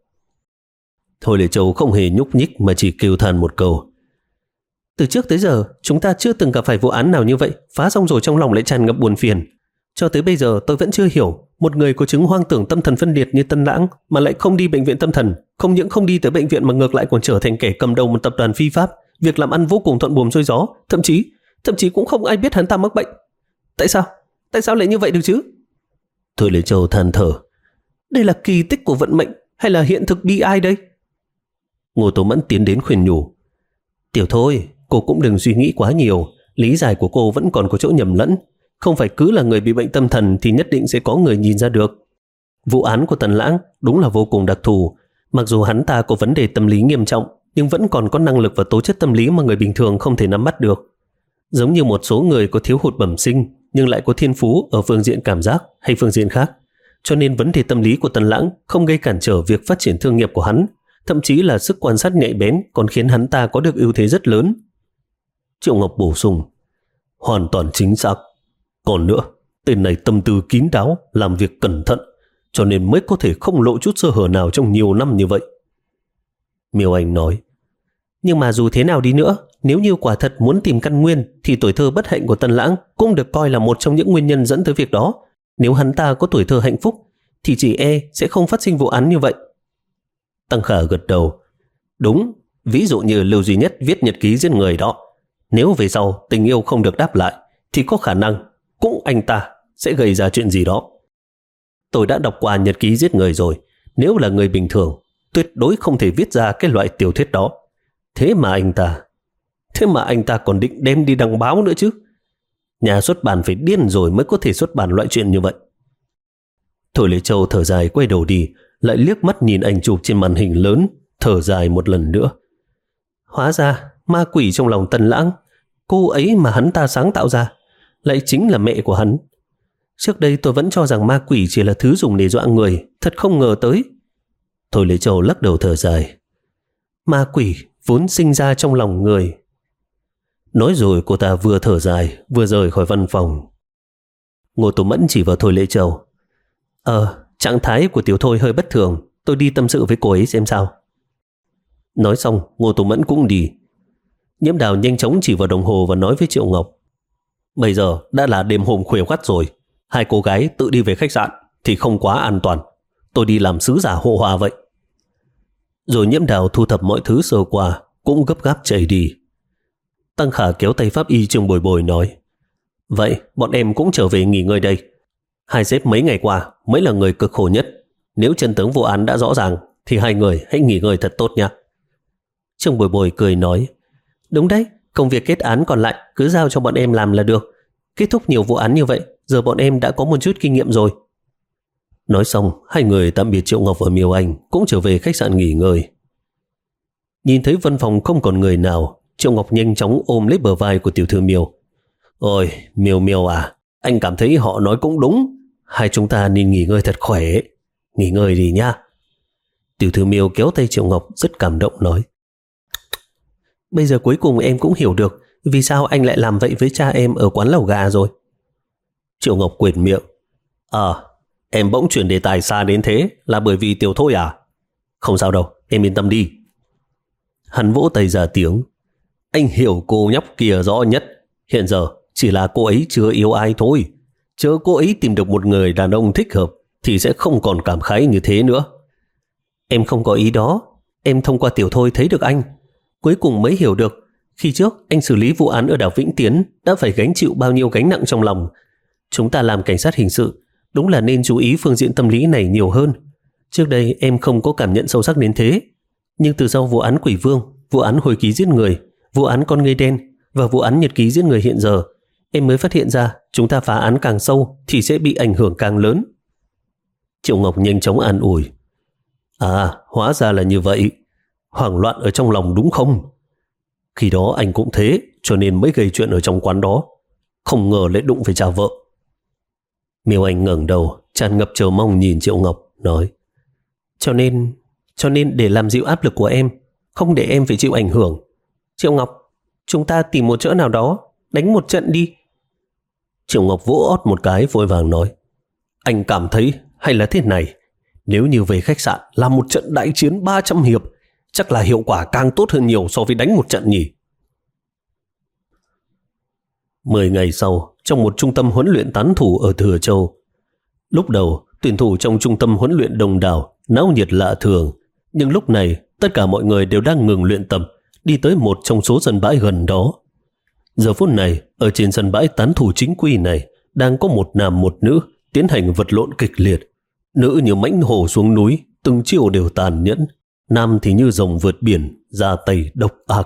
Thôi Lệ Châu không hề nhúc nhích mà chỉ kêu than một câu. Từ trước tới giờ, chúng ta chưa từng gặp phải vụ án nào như vậy. Phá xong rồi trong lòng lại tràn ngập buồn phiền. Cho tới bây giờ tôi vẫn chưa hiểu Một người có chứng hoang tưởng tâm thần phân liệt như Tân Lãng mà lại không đi bệnh viện tâm thần, không những không đi tới bệnh viện mà ngược lại còn trở thành kẻ cầm đầu một tập đoàn phi pháp, việc làm ăn vô cùng thuận buồm xuôi gió, thậm chí, thậm chí cũng không ai biết hắn ta mắc bệnh. Tại sao? Tại sao lại như vậy được chứ? Thôi Lệ Châu than thở. Đây là kỳ tích của vận mệnh hay là hiện thực bi ai đây? Ngô Tố Mẫn tiến đến khuyên nhủ. Tiểu Thôi, cô cũng đừng suy nghĩ quá nhiều, lý giải của cô vẫn còn có chỗ nhầm lẫn. Không phải cứ là người bị bệnh tâm thần thì nhất định sẽ có người nhìn ra được. Vụ án của Tần Lãng đúng là vô cùng đặc thù. Mặc dù hắn ta có vấn đề tâm lý nghiêm trọng, nhưng vẫn còn có năng lực và tố chất tâm lý mà người bình thường không thể nắm bắt được. Giống như một số người có thiếu hụt bẩm sinh, nhưng lại có thiên phú ở phương diện cảm giác hay phương diện khác. Cho nên vấn đề tâm lý của Tần Lãng không gây cản trở việc phát triển thương nghiệp của hắn. Thậm chí là sức quan sát nhạy bén còn khiến hắn ta có được ưu thế rất lớn. Triệu Ngọc bổ sung. Hoàn toàn chính xác. Còn nữa, tên này tâm tư kín đáo, làm việc cẩn thận, cho nên mới có thể không lộ chút sơ hở nào trong nhiều năm như vậy. Miêu Anh nói. Nhưng mà dù thế nào đi nữa, nếu như quả thật muốn tìm căn nguyên thì tuổi thơ bất hạnh của Tần Lãng cũng được coi là một trong những nguyên nhân dẫn tới việc đó. Nếu hắn ta có tuổi thơ hạnh phúc thì chỉ e sẽ không phát sinh vụ án như vậy. Tăng Khả gật đầu. Đúng, ví dụ như Lưu Duy Nhất viết nhật ký giết người đó. Nếu về sau tình yêu không được đáp lại thì có khả năng cũng anh ta sẽ gây ra chuyện gì đó. Tôi đã đọc qua nhật ký giết người rồi. Nếu là người bình thường, tuyệt đối không thể viết ra cái loại tiểu thuyết đó. Thế mà anh ta Thế mà anh ta còn định đem đi đăng báo nữa chứ. Nhà xuất bản phải điên rồi mới có thể xuất bản loại chuyện như vậy. Thôi Lệ Châu thở dài quay đầu đi, lại liếc mắt nhìn ảnh chụp trên màn hình lớn, thở dài một lần nữa. Hóa ra ma quỷ trong lòng Tần Lãng, cô ấy mà hắn ta sáng tạo ra, lại chính là mẹ của hắn. Trước đây tôi vẫn cho rằng ma quỷ chỉ là thứ dùng để dọa người, thật không ngờ tới. Thôi Lệ Châu lắc đầu thở dài. Ma quỷ vốn sinh ra trong lòng người. Nói rồi cô ta vừa thở dài vừa rời khỏi văn phòng. Ngô Tố Mẫn chỉ vào Thôi Lệ Châu. Ờ, trạng thái của Tiểu Thôi hơi bất thường, tôi đi tâm sự với cô ấy xem sao. Nói xong Ngô Tố Mẫn cũng đi. Nhiễm Đào nhanh chóng chỉ vào đồng hồ và nói với Triệu Ngọc. Bây giờ đã là đêm hôm khuya khoắt rồi, hai cô gái tự đi về khách sạn thì không quá an toàn. Tôi đi làm sứ giả hộ hòa vậy. Rồi Nhiễm Đào thu thập mọi thứ sơ qua, cũng gấp gáp chạy đi. Tăng Khả kéo tay pháp y Trương Bồi Bồi nói. Vậy bọn em cũng trở về nghỉ ngơi đây. Hai sếp mấy ngày qua mới là người cực khổ nhất. Nếu chân tướng vụ án đã rõ ràng thì hai người hãy nghỉ ngơi thật tốt nha. Trương Bồi Bồi cười nói. Đúng đấy, công việc kết án còn lại cứ giao cho bọn em làm là được. Kết thúc nhiều vụ án như vậy, giờ bọn em đã có một chút kinh nghiệm rồi. Nói xong, hai người tạm biệt Triệu Ngọc và Miêu Anh cũng trở về khách sạn nghỉ ngơi. Nhìn thấy văn phòng không còn người nào, Triệu Ngọc nhanh chóng ôm lấy bờ vai của tiểu thư Miêu. Ôi, Miêu Miêu à, anh cảm thấy họ nói cũng đúng. Hai chúng ta nên nghỉ ngơi thật khỏe. Nghỉ ngơi đi nha. Tiểu thư Miêu kéo tay Triệu Ngọc rất cảm động nói. Bây giờ cuối cùng em cũng hiểu được vì sao anh lại làm vậy với cha em ở quán lẩu gà rồi. Triệu Ngọc quệt miệng. À, em bỗng chuyển đề tài xa đến thế là bởi vì Tiểu Thôi à? Không sao đâu, em yên tâm đi. Hắn vỗ tay ra tiếng. Anh hiểu cô nhóc kia rõ nhất. Hiện giờ chỉ là cô ấy chưa yêu ai thôi. Chờ cô ấy tìm được một người đàn ông thích hợp thì sẽ không còn cảm khái như thế nữa. Em không có ý đó. Em thông qua Tiểu Thôi thấy được anh. Cuối cùng mới hiểu được khi trước anh xử lý vụ án ở đảo Vĩnh Tiến đã phải gánh chịu bao nhiêu gánh nặng trong lòng. Chúng ta làm cảnh sát hình sự đúng là nên chú ý phương diện tâm lý này nhiều hơn. Trước đây em không có cảm nhận sâu sắc đến thế. Nhưng từ sau vụ án Quỷ Vương, vụ án hồi ký giết người, vụ án con ngươi đen và vụ án nhật ký giết người hiện giờ, em mới phát hiện ra chúng ta phá án càng sâu thì sẽ bị ảnh hưởng càng lớn. Triệu Ngọc nhanh chóng an ủi. À, hóa ra là như vậy. Hoảng loạn ở trong lòng đúng không? Khi đó anh cũng thế, cho nên mới gây chuyện ở trong quán đó. Không ngờ lại đụng phải cha vợ. Miêu Anh ngẩng đầu, tràn ngập chờ mong nhìn Triệu Ngọc, nói. Cho nên, cho nên để làm dịu áp lực của em, không để em phải chịu ảnh hưởng. Triệu Ngọc, chúng ta tìm một chỗ nào đó, đánh một trận đi. Triệu Ngọc vỗ ót một cái vội vàng nói. Anh cảm thấy hay là thế này, nếu như về khách sạn làm một trận đại chiến ba trăm hiệp, chắc là hiệu quả càng tốt hơn nhiều so với đánh một trận nhỉ. Mười ngày sau, trong một trung tâm huấn luyện tán thủ ở Thừa Châu. Lúc đầu, tuyển thủ trong trung tâm huấn luyện đông đảo, náo nhiệt lạ thường. Nhưng lúc này, tất cả mọi người đều đang ngừng luyện tập, đi tới một trong số sân bãi gần đó. Giờ phút này, ở trên sân bãi tán thủ chính quy này, đang có một nam một nữ tiến hành vật lộn kịch liệt. Nữ như mãnh hổ xuống núi, từng chiêu đều tàn nhẫn. Nam thì như rồng vượt biển, ra tay độc ác.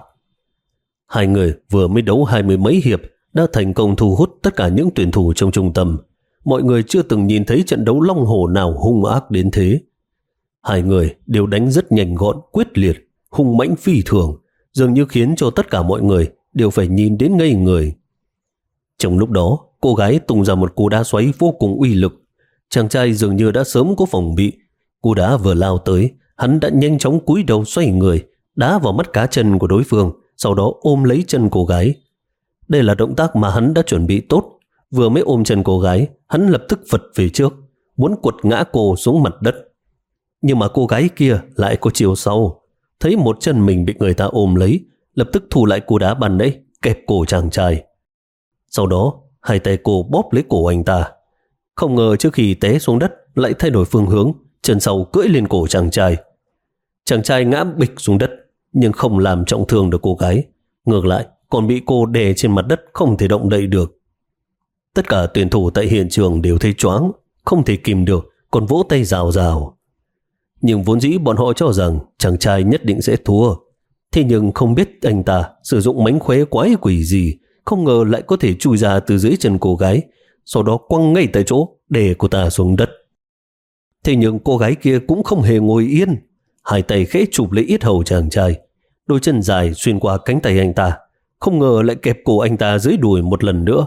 Hai người vừa mới đấu hai mươi mấy hiệp đã thành công thu hút tất cả những tuyển thủ trong trung tâm. Mọi người chưa từng nhìn thấy trận đấu long hổ nào hung ác đến thế. Hai người đều đánh rất nhanh gọn, quyết liệt, hung mãnh phi thường, dường như khiến cho tất cả mọi người đều phải nhìn đến ngây người. Trong lúc đó, cô gái tung ra một cú đá xoáy vô cùng uy lực. Chàng trai dường như đã sớm có phòng bị. Cú đá vừa lao tới, hắn đã nhanh chóng cúi đầu xoay người, đá vào mắt cá chân của đối phương, sau đó ôm lấy chân cô gái. Đây là động tác mà hắn đã chuẩn bị tốt. Vừa mới ôm chân cô gái, hắn lập tức phật về trước, muốn quật ngã cô xuống mặt đất. Nhưng mà cô gái kia lại có chiều sau, thấy một chân mình bị người ta ôm lấy, lập tức thu lại cú đá ban nãy, kẹp cổ chàng trai. Sau đó, hai tay cô bóp lấy cổ anh ta. Không ngờ trước khi té xuống đất lại thay đổi phương hướng, chân sau cưỡi lên cổ chàng trai. Chàng trai ngã bịch xuống đất, nhưng không làm trọng thương được cô gái. Ngược lại, còn bị cô đè trên mặt đất không thể động đậy được. Tất cả tuyển thủ tại hiện trường đều thấy choáng, không thể kìm được, còn vỗ tay rào rào. Nhưng vốn dĩ bọn họ cho rằng chàng trai nhất định sẽ thua. Thế nhưng không biết anh ta sử dụng mánh khóe quái quỷ gì, không ngờ lại có thể chui ra từ dưới chân cô gái, sau đó quăng ngay tại chỗ đè cô ta xuống đất. Thế nhưng cô gái kia cũng không hề ngồi yên, hai tay khẽ chụp lấy yết hầu chàng trai, đôi chân dài xuyên qua cánh tay anh ta, không ngờ lại kẹp cổ anh ta dưới đùi một lần nữa.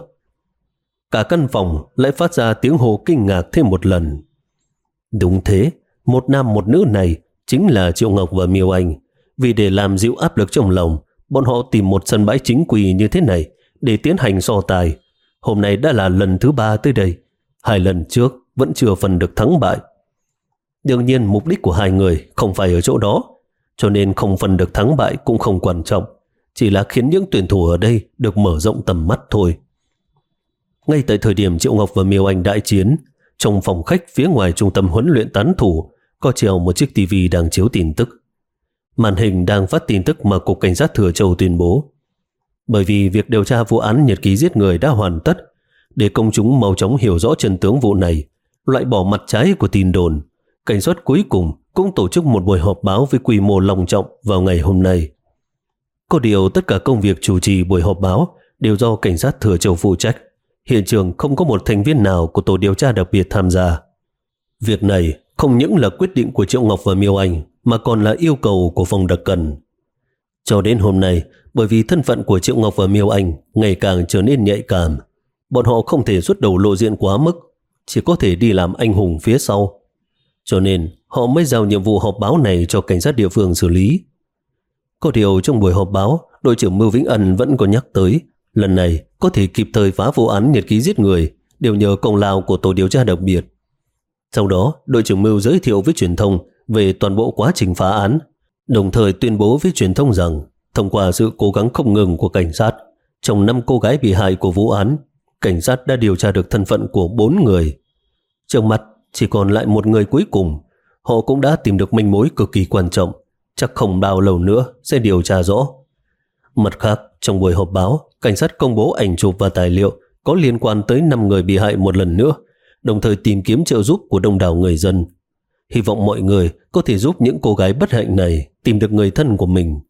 Cả căn phòng lại phát ra tiếng hô kinh ngạc thêm một lần. Đúng thế, một nam một nữ này chính là Triệu Ngọc và Miêu Anh. Vì để làm dịu áp lực trong lòng, bọn họ tìm một sân bãi chính quy như thế này để tiến hành so tài. Hôm nay đã là lần thứ ba tới đây. Hai lần trước vẫn chưa phân được thắng bại. Đương nhiên mục đích của hai người không phải ở chỗ đó, cho nên không phân được thắng bại cũng không quan trọng, chỉ là khiến những tuyển thủ ở đây được mở rộng tầm mắt thôi. Ngay tại thời điểm Triệu Ngọc và Miêu Anh đại chiến, trong phòng khách phía ngoài trung tâm huấn luyện tán thủ có treo một chiếc tivi đang chiếu tin tức. Màn hình đang phát tin tức mà Cục Cảnh sát Thừa Châu tuyên bố. Bởi vì việc điều tra vụ án nhật ký giết người đã hoàn tất, để công chúng mau chóng hiểu rõ chân tướng vụ này, loại bỏ mặt trái của tin đồn, cảnh sát cuối cùng cũng tổ chức một buổi họp báo với quy mô long trọng vào ngày hôm nay. Có điều tất cả công việc chủ trì buổi họp báo đều do Cảnh sát Thừa Châu phụ trách. Hiện trường không có một thành viên nào của tổ điều tra đặc biệt tham gia. Việc này không những là quyết định của Triệu Ngọc và Miêu Anh, mà còn là yêu cầu của phòng đặc cần. Cho đến hôm nay, bởi vì thân phận của Triệu Ngọc và Miêu Anh ngày càng trở nên nhạy cảm, bọn họ không thể xuất đầu lộ diện quá mức, chỉ có thể đi làm anh hùng phía sau. Cho nên họ mới giao nhiệm vụ họp báo này cho cảnh sát địa phương xử lý. Có điều trong buổi họp báo, đội trưởng Mưu Vĩnh Ân vẫn có nhắc tới, lần này có thể kịp thời phá vụ án nhật ký giết người đều nhờ công lao của tổ điều tra đặc biệt. Sau đó, đội trưởng Mưu giới thiệu với truyền thông về toàn bộ quá trình phá án, đồng thời tuyên bố với truyền thông rằng thông qua sự cố gắng không ngừng của cảnh sát, trong năm cô gái bị hại của vụ án, cảnh sát đã điều tra được thân phận của bốn người. Trước mắt chỉ còn lại một người cuối cùng, họ cũng đã tìm được manh mối cực kỳ quan trọng, chắc không bao lâu nữa sẽ điều tra rõ. Mặt khác, trong buổi họp báo, cảnh sát công bố ảnh chụp và tài liệu có liên quan tới năm người bị hại một lần nữa, đồng thời tìm kiếm trợ giúp của đông đảo người dân. Hy vọng mọi người có thể giúp những cô gái bất hạnh này tìm được người thân của mình.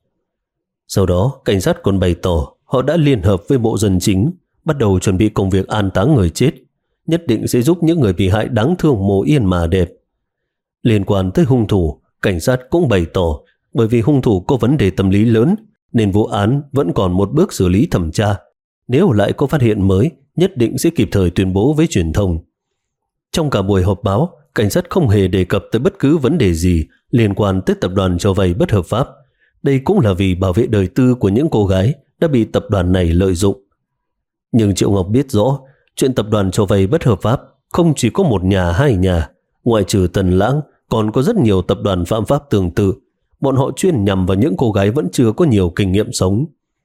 Sau đó, cảnh sát còn bày tỏ họ đã liên hợp với bộ dân chính, bắt đầu chuẩn bị công việc an táng người chết, nhất định sẽ giúp những người bị hại đáng thương mồ yên mà đẹp. Liên quan tới hung thủ, cảnh sát cũng bày tỏ bởi vì hung thủ có vấn đề tâm lý lớn, nên vụ án vẫn còn một bước xử lý thẩm tra. Nếu lại có phát hiện mới, nhất định sẽ kịp thời tuyên bố với truyền thông. Trong cả buổi họp báo, cảnh sát không hề đề cập tới bất cứ vấn đề gì liên quan tới tập đoàn cho vay bất hợp pháp. Đây cũng là vì bảo vệ đời tư của những cô gái đã bị tập đoàn này lợi dụng. Nhưng Triệu Ngọc biết rõ, chuyện tập đoàn cho vay bất hợp pháp không chỉ có một nhà hai nhà, ngoại trừ Tần Lãng còn có rất nhiều tập đoàn phạm pháp tương tự. Bọn họ chuyên nhằm vào những cô gái vẫn chưa có nhiều kinh nghiệm sống.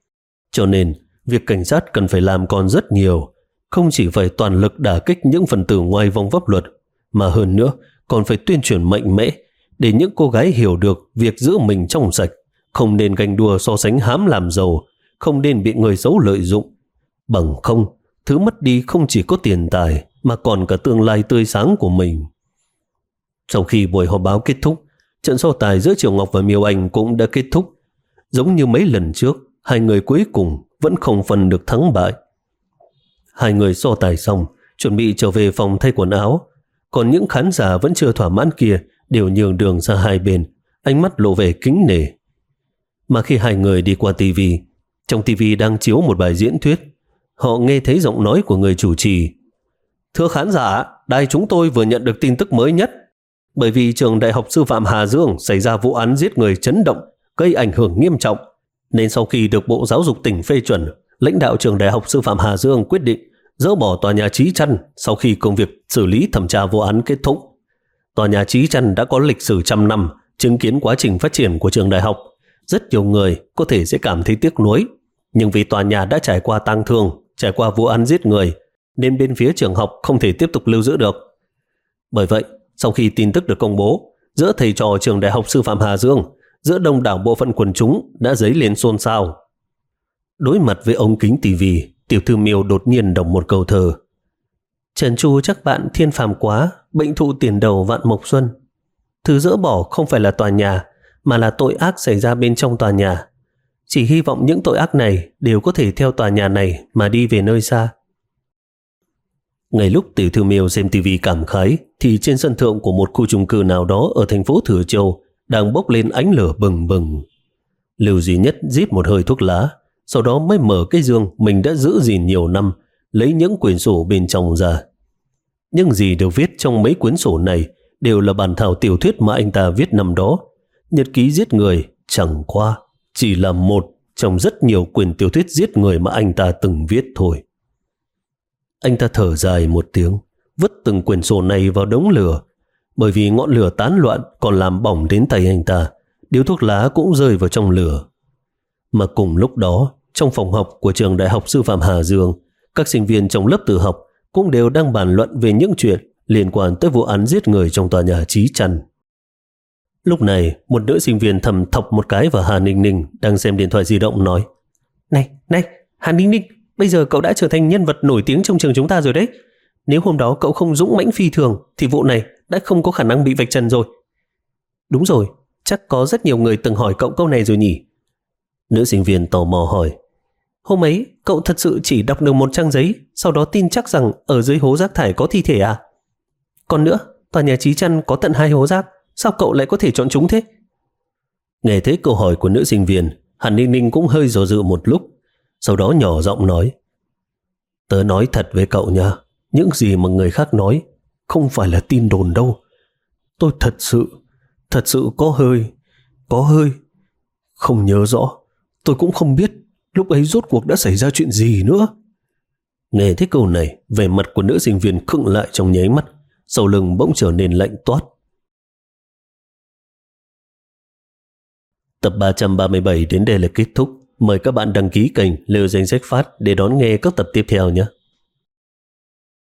Cho nên, việc cảnh sát cần phải làm còn rất nhiều, không chỉ phải toàn lực đả kích những phần tử ngoài vòng pháp luật, mà hơn nữa còn phải tuyên truyền mạnh mẽ để những cô gái hiểu được việc giữ mình trong sạch, không nên ganh đua so sánh hám làm giàu, không nên bị người xấu lợi dụng. Bằng không, thứ mất đi không chỉ có tiền tài mà còn cả tương lai tươi sáng của mình. Sau khi buổi họp báo kết thúc, trận so tài giữa Triệu Ngọc và Miêu Anh cũng đã kết thúc. Giống như mấy lần trước, hai người cuối cùng vẫn không phân được thắng bại. Hai người so tài xong, chuẩn bị trở về phòng thay quần áo. Còn những khán giả vẫn chưa thỏa mãn kia đều nhường đường ra hai bên, ánh mắt lộ vẻ kính nể. Mà khi hai người đi qua tivi, trong tivi đang chiếu một bài diễn thuyết, họ nghe thấy giọng nói của người chủ trì. Thưa khán giả, đài chúng tôi vừa nhận được tin tức mới nhất. Bởi vì trường Đại học Sư phạm Hà Dương xảy ra vụ án giết người chấn động, gây ảnh hưởng nghiêm trọng, nên sau khi được Bộ Giáo dục tỉnh phê chuẩn, lãnh đạo trường Đại học Sư phạm Hà Dương quyết định dỡ bỏ tòa nhà Chí Trăn sau khi công việc xử lý thẩm tra vụ án kết thúc. Tòa nhà Chí Trăn đã có lịch sử trăm năm, chứng kiến quá trình phát triển của trường đại học. Rất nhiều người có thể sẽ cảm thấy tiếc nuối, nhưng vì tòa nhà đã trải qua tang thương, trải qua vụ án giết người, nên bên phía trường học không thể tiếp tục lưu giữ được. Bởi vậy, sau khi tin tức được công bố, giữa thầy trò trường Đại học Sư phạm Hà Dương, giữa đông đảo bộ phận quần chúng đã dấy lên xôn xao. Đối mặt với ống kính tivi, Tiểu thư Miêu đột nhiên đọc một câu thơ. Trần Chu chắc bạn thiên phàm quá, bệnh thụ tiền đầu vạn mộc xuân. Thứ dỡ bỏ không phải là tòa nhà, mà là tội ác xảy ra bên trong tòa nhà. Chỉ hy vọng những tội ác này đều có thể theo tòa nhà này mà đi về nơi xa. Ngay lúc Tiểu thư Miêu xem tivi cảm khái, thì trên sân thượng của một khu chung cư nào đó ở thành phố Thừa Châu đang bốc lên ánh lửa bừng bừng. Lưu Duy Nhất rít một hơi thuốc lá, sau đó mới mở cái giường mình đã giữ gìn nhiều năm, lấy những quyển sổ bên trong ra. Những gì được viết trong mấy cuốn sổ này đều là bản thảo tiểu thuyết mà anh ta viết năm đó. Nhật ký giết người chẳng qua chỉ là một trong rất nhiều quyển tiểu thuyết giết người mà anh ta từng viết thôi. Anh ta thở dài một tiếng, vứt từng quyển sổ này vào đống lửa. Bởi vì ngọn lửa tán loạn còn làm bỏng đến tay anh ta, điếu thuốc lá cũng rơi vào trong lửa. Mà cùng lúc đó, trong phòng học của trường Đại học Sư phạm Hà Dương, các sinh viên trong lớp tự học cũng đều đang bàn luận về những chuyện liên quan tới vụ án giết người trong tòa nhà Chí Trăn. Lúc này, một nữ sinh viên thầm thọc một cái vào Hà Ninh Ninh đang xem điện thoại di động nói: Này, này, Hà Ninh Ninh, bây giờ cậu đã trở thành nhân vật nổi tiếng trong trường chúng ta rồi đấy. Nếu hôm đó cậu không dũng mãnh phi thường thì vụ này đã không có khả năng bị vạch trần rồi. Đúng rồi, chắc có rất nhiều người từng hỏi cậu câu này rồi nhỉ? Nữ sinh viên tò mò hỏi. Hôm ấy, cậu thật sự chỉ đọc được một trang giấy, sau đó tin chắc rằng ở dưới hố rác thải có thi thể à? Còn nữa, tòa nhà Chí Trăn có tận hai hố rác, sao cậu lại có thể chọn chúng thế? Nghe thấy câu hỏi của nữ sinh viên, Hàn Ninh Ninh cũng hơi do dự một lúc, sau đó nhỏ giọng nói: Tớ nói thật với cậu nha, những gì mà người khác nói không phải là tin đồn đâu. Tôi thật sự, thật sự có hơi, có hơi, không nhớ rõ. Tôi cũng không biết lúc ấy rốt cuộc đã xảy ra chuyện gì nữa. Nghe thấy câu này, vẻ mặt của nữ sinh viên khựng lại trong nháy mắt, sau lưng bỗng trở nên lạnh toát. Tập ba trăm ba mươi bảy đến đây là kết thúc. Mời các bạn đăng ký kênh Lều Danh Sách Phát để đón nghe các tập tiếp theo nhé.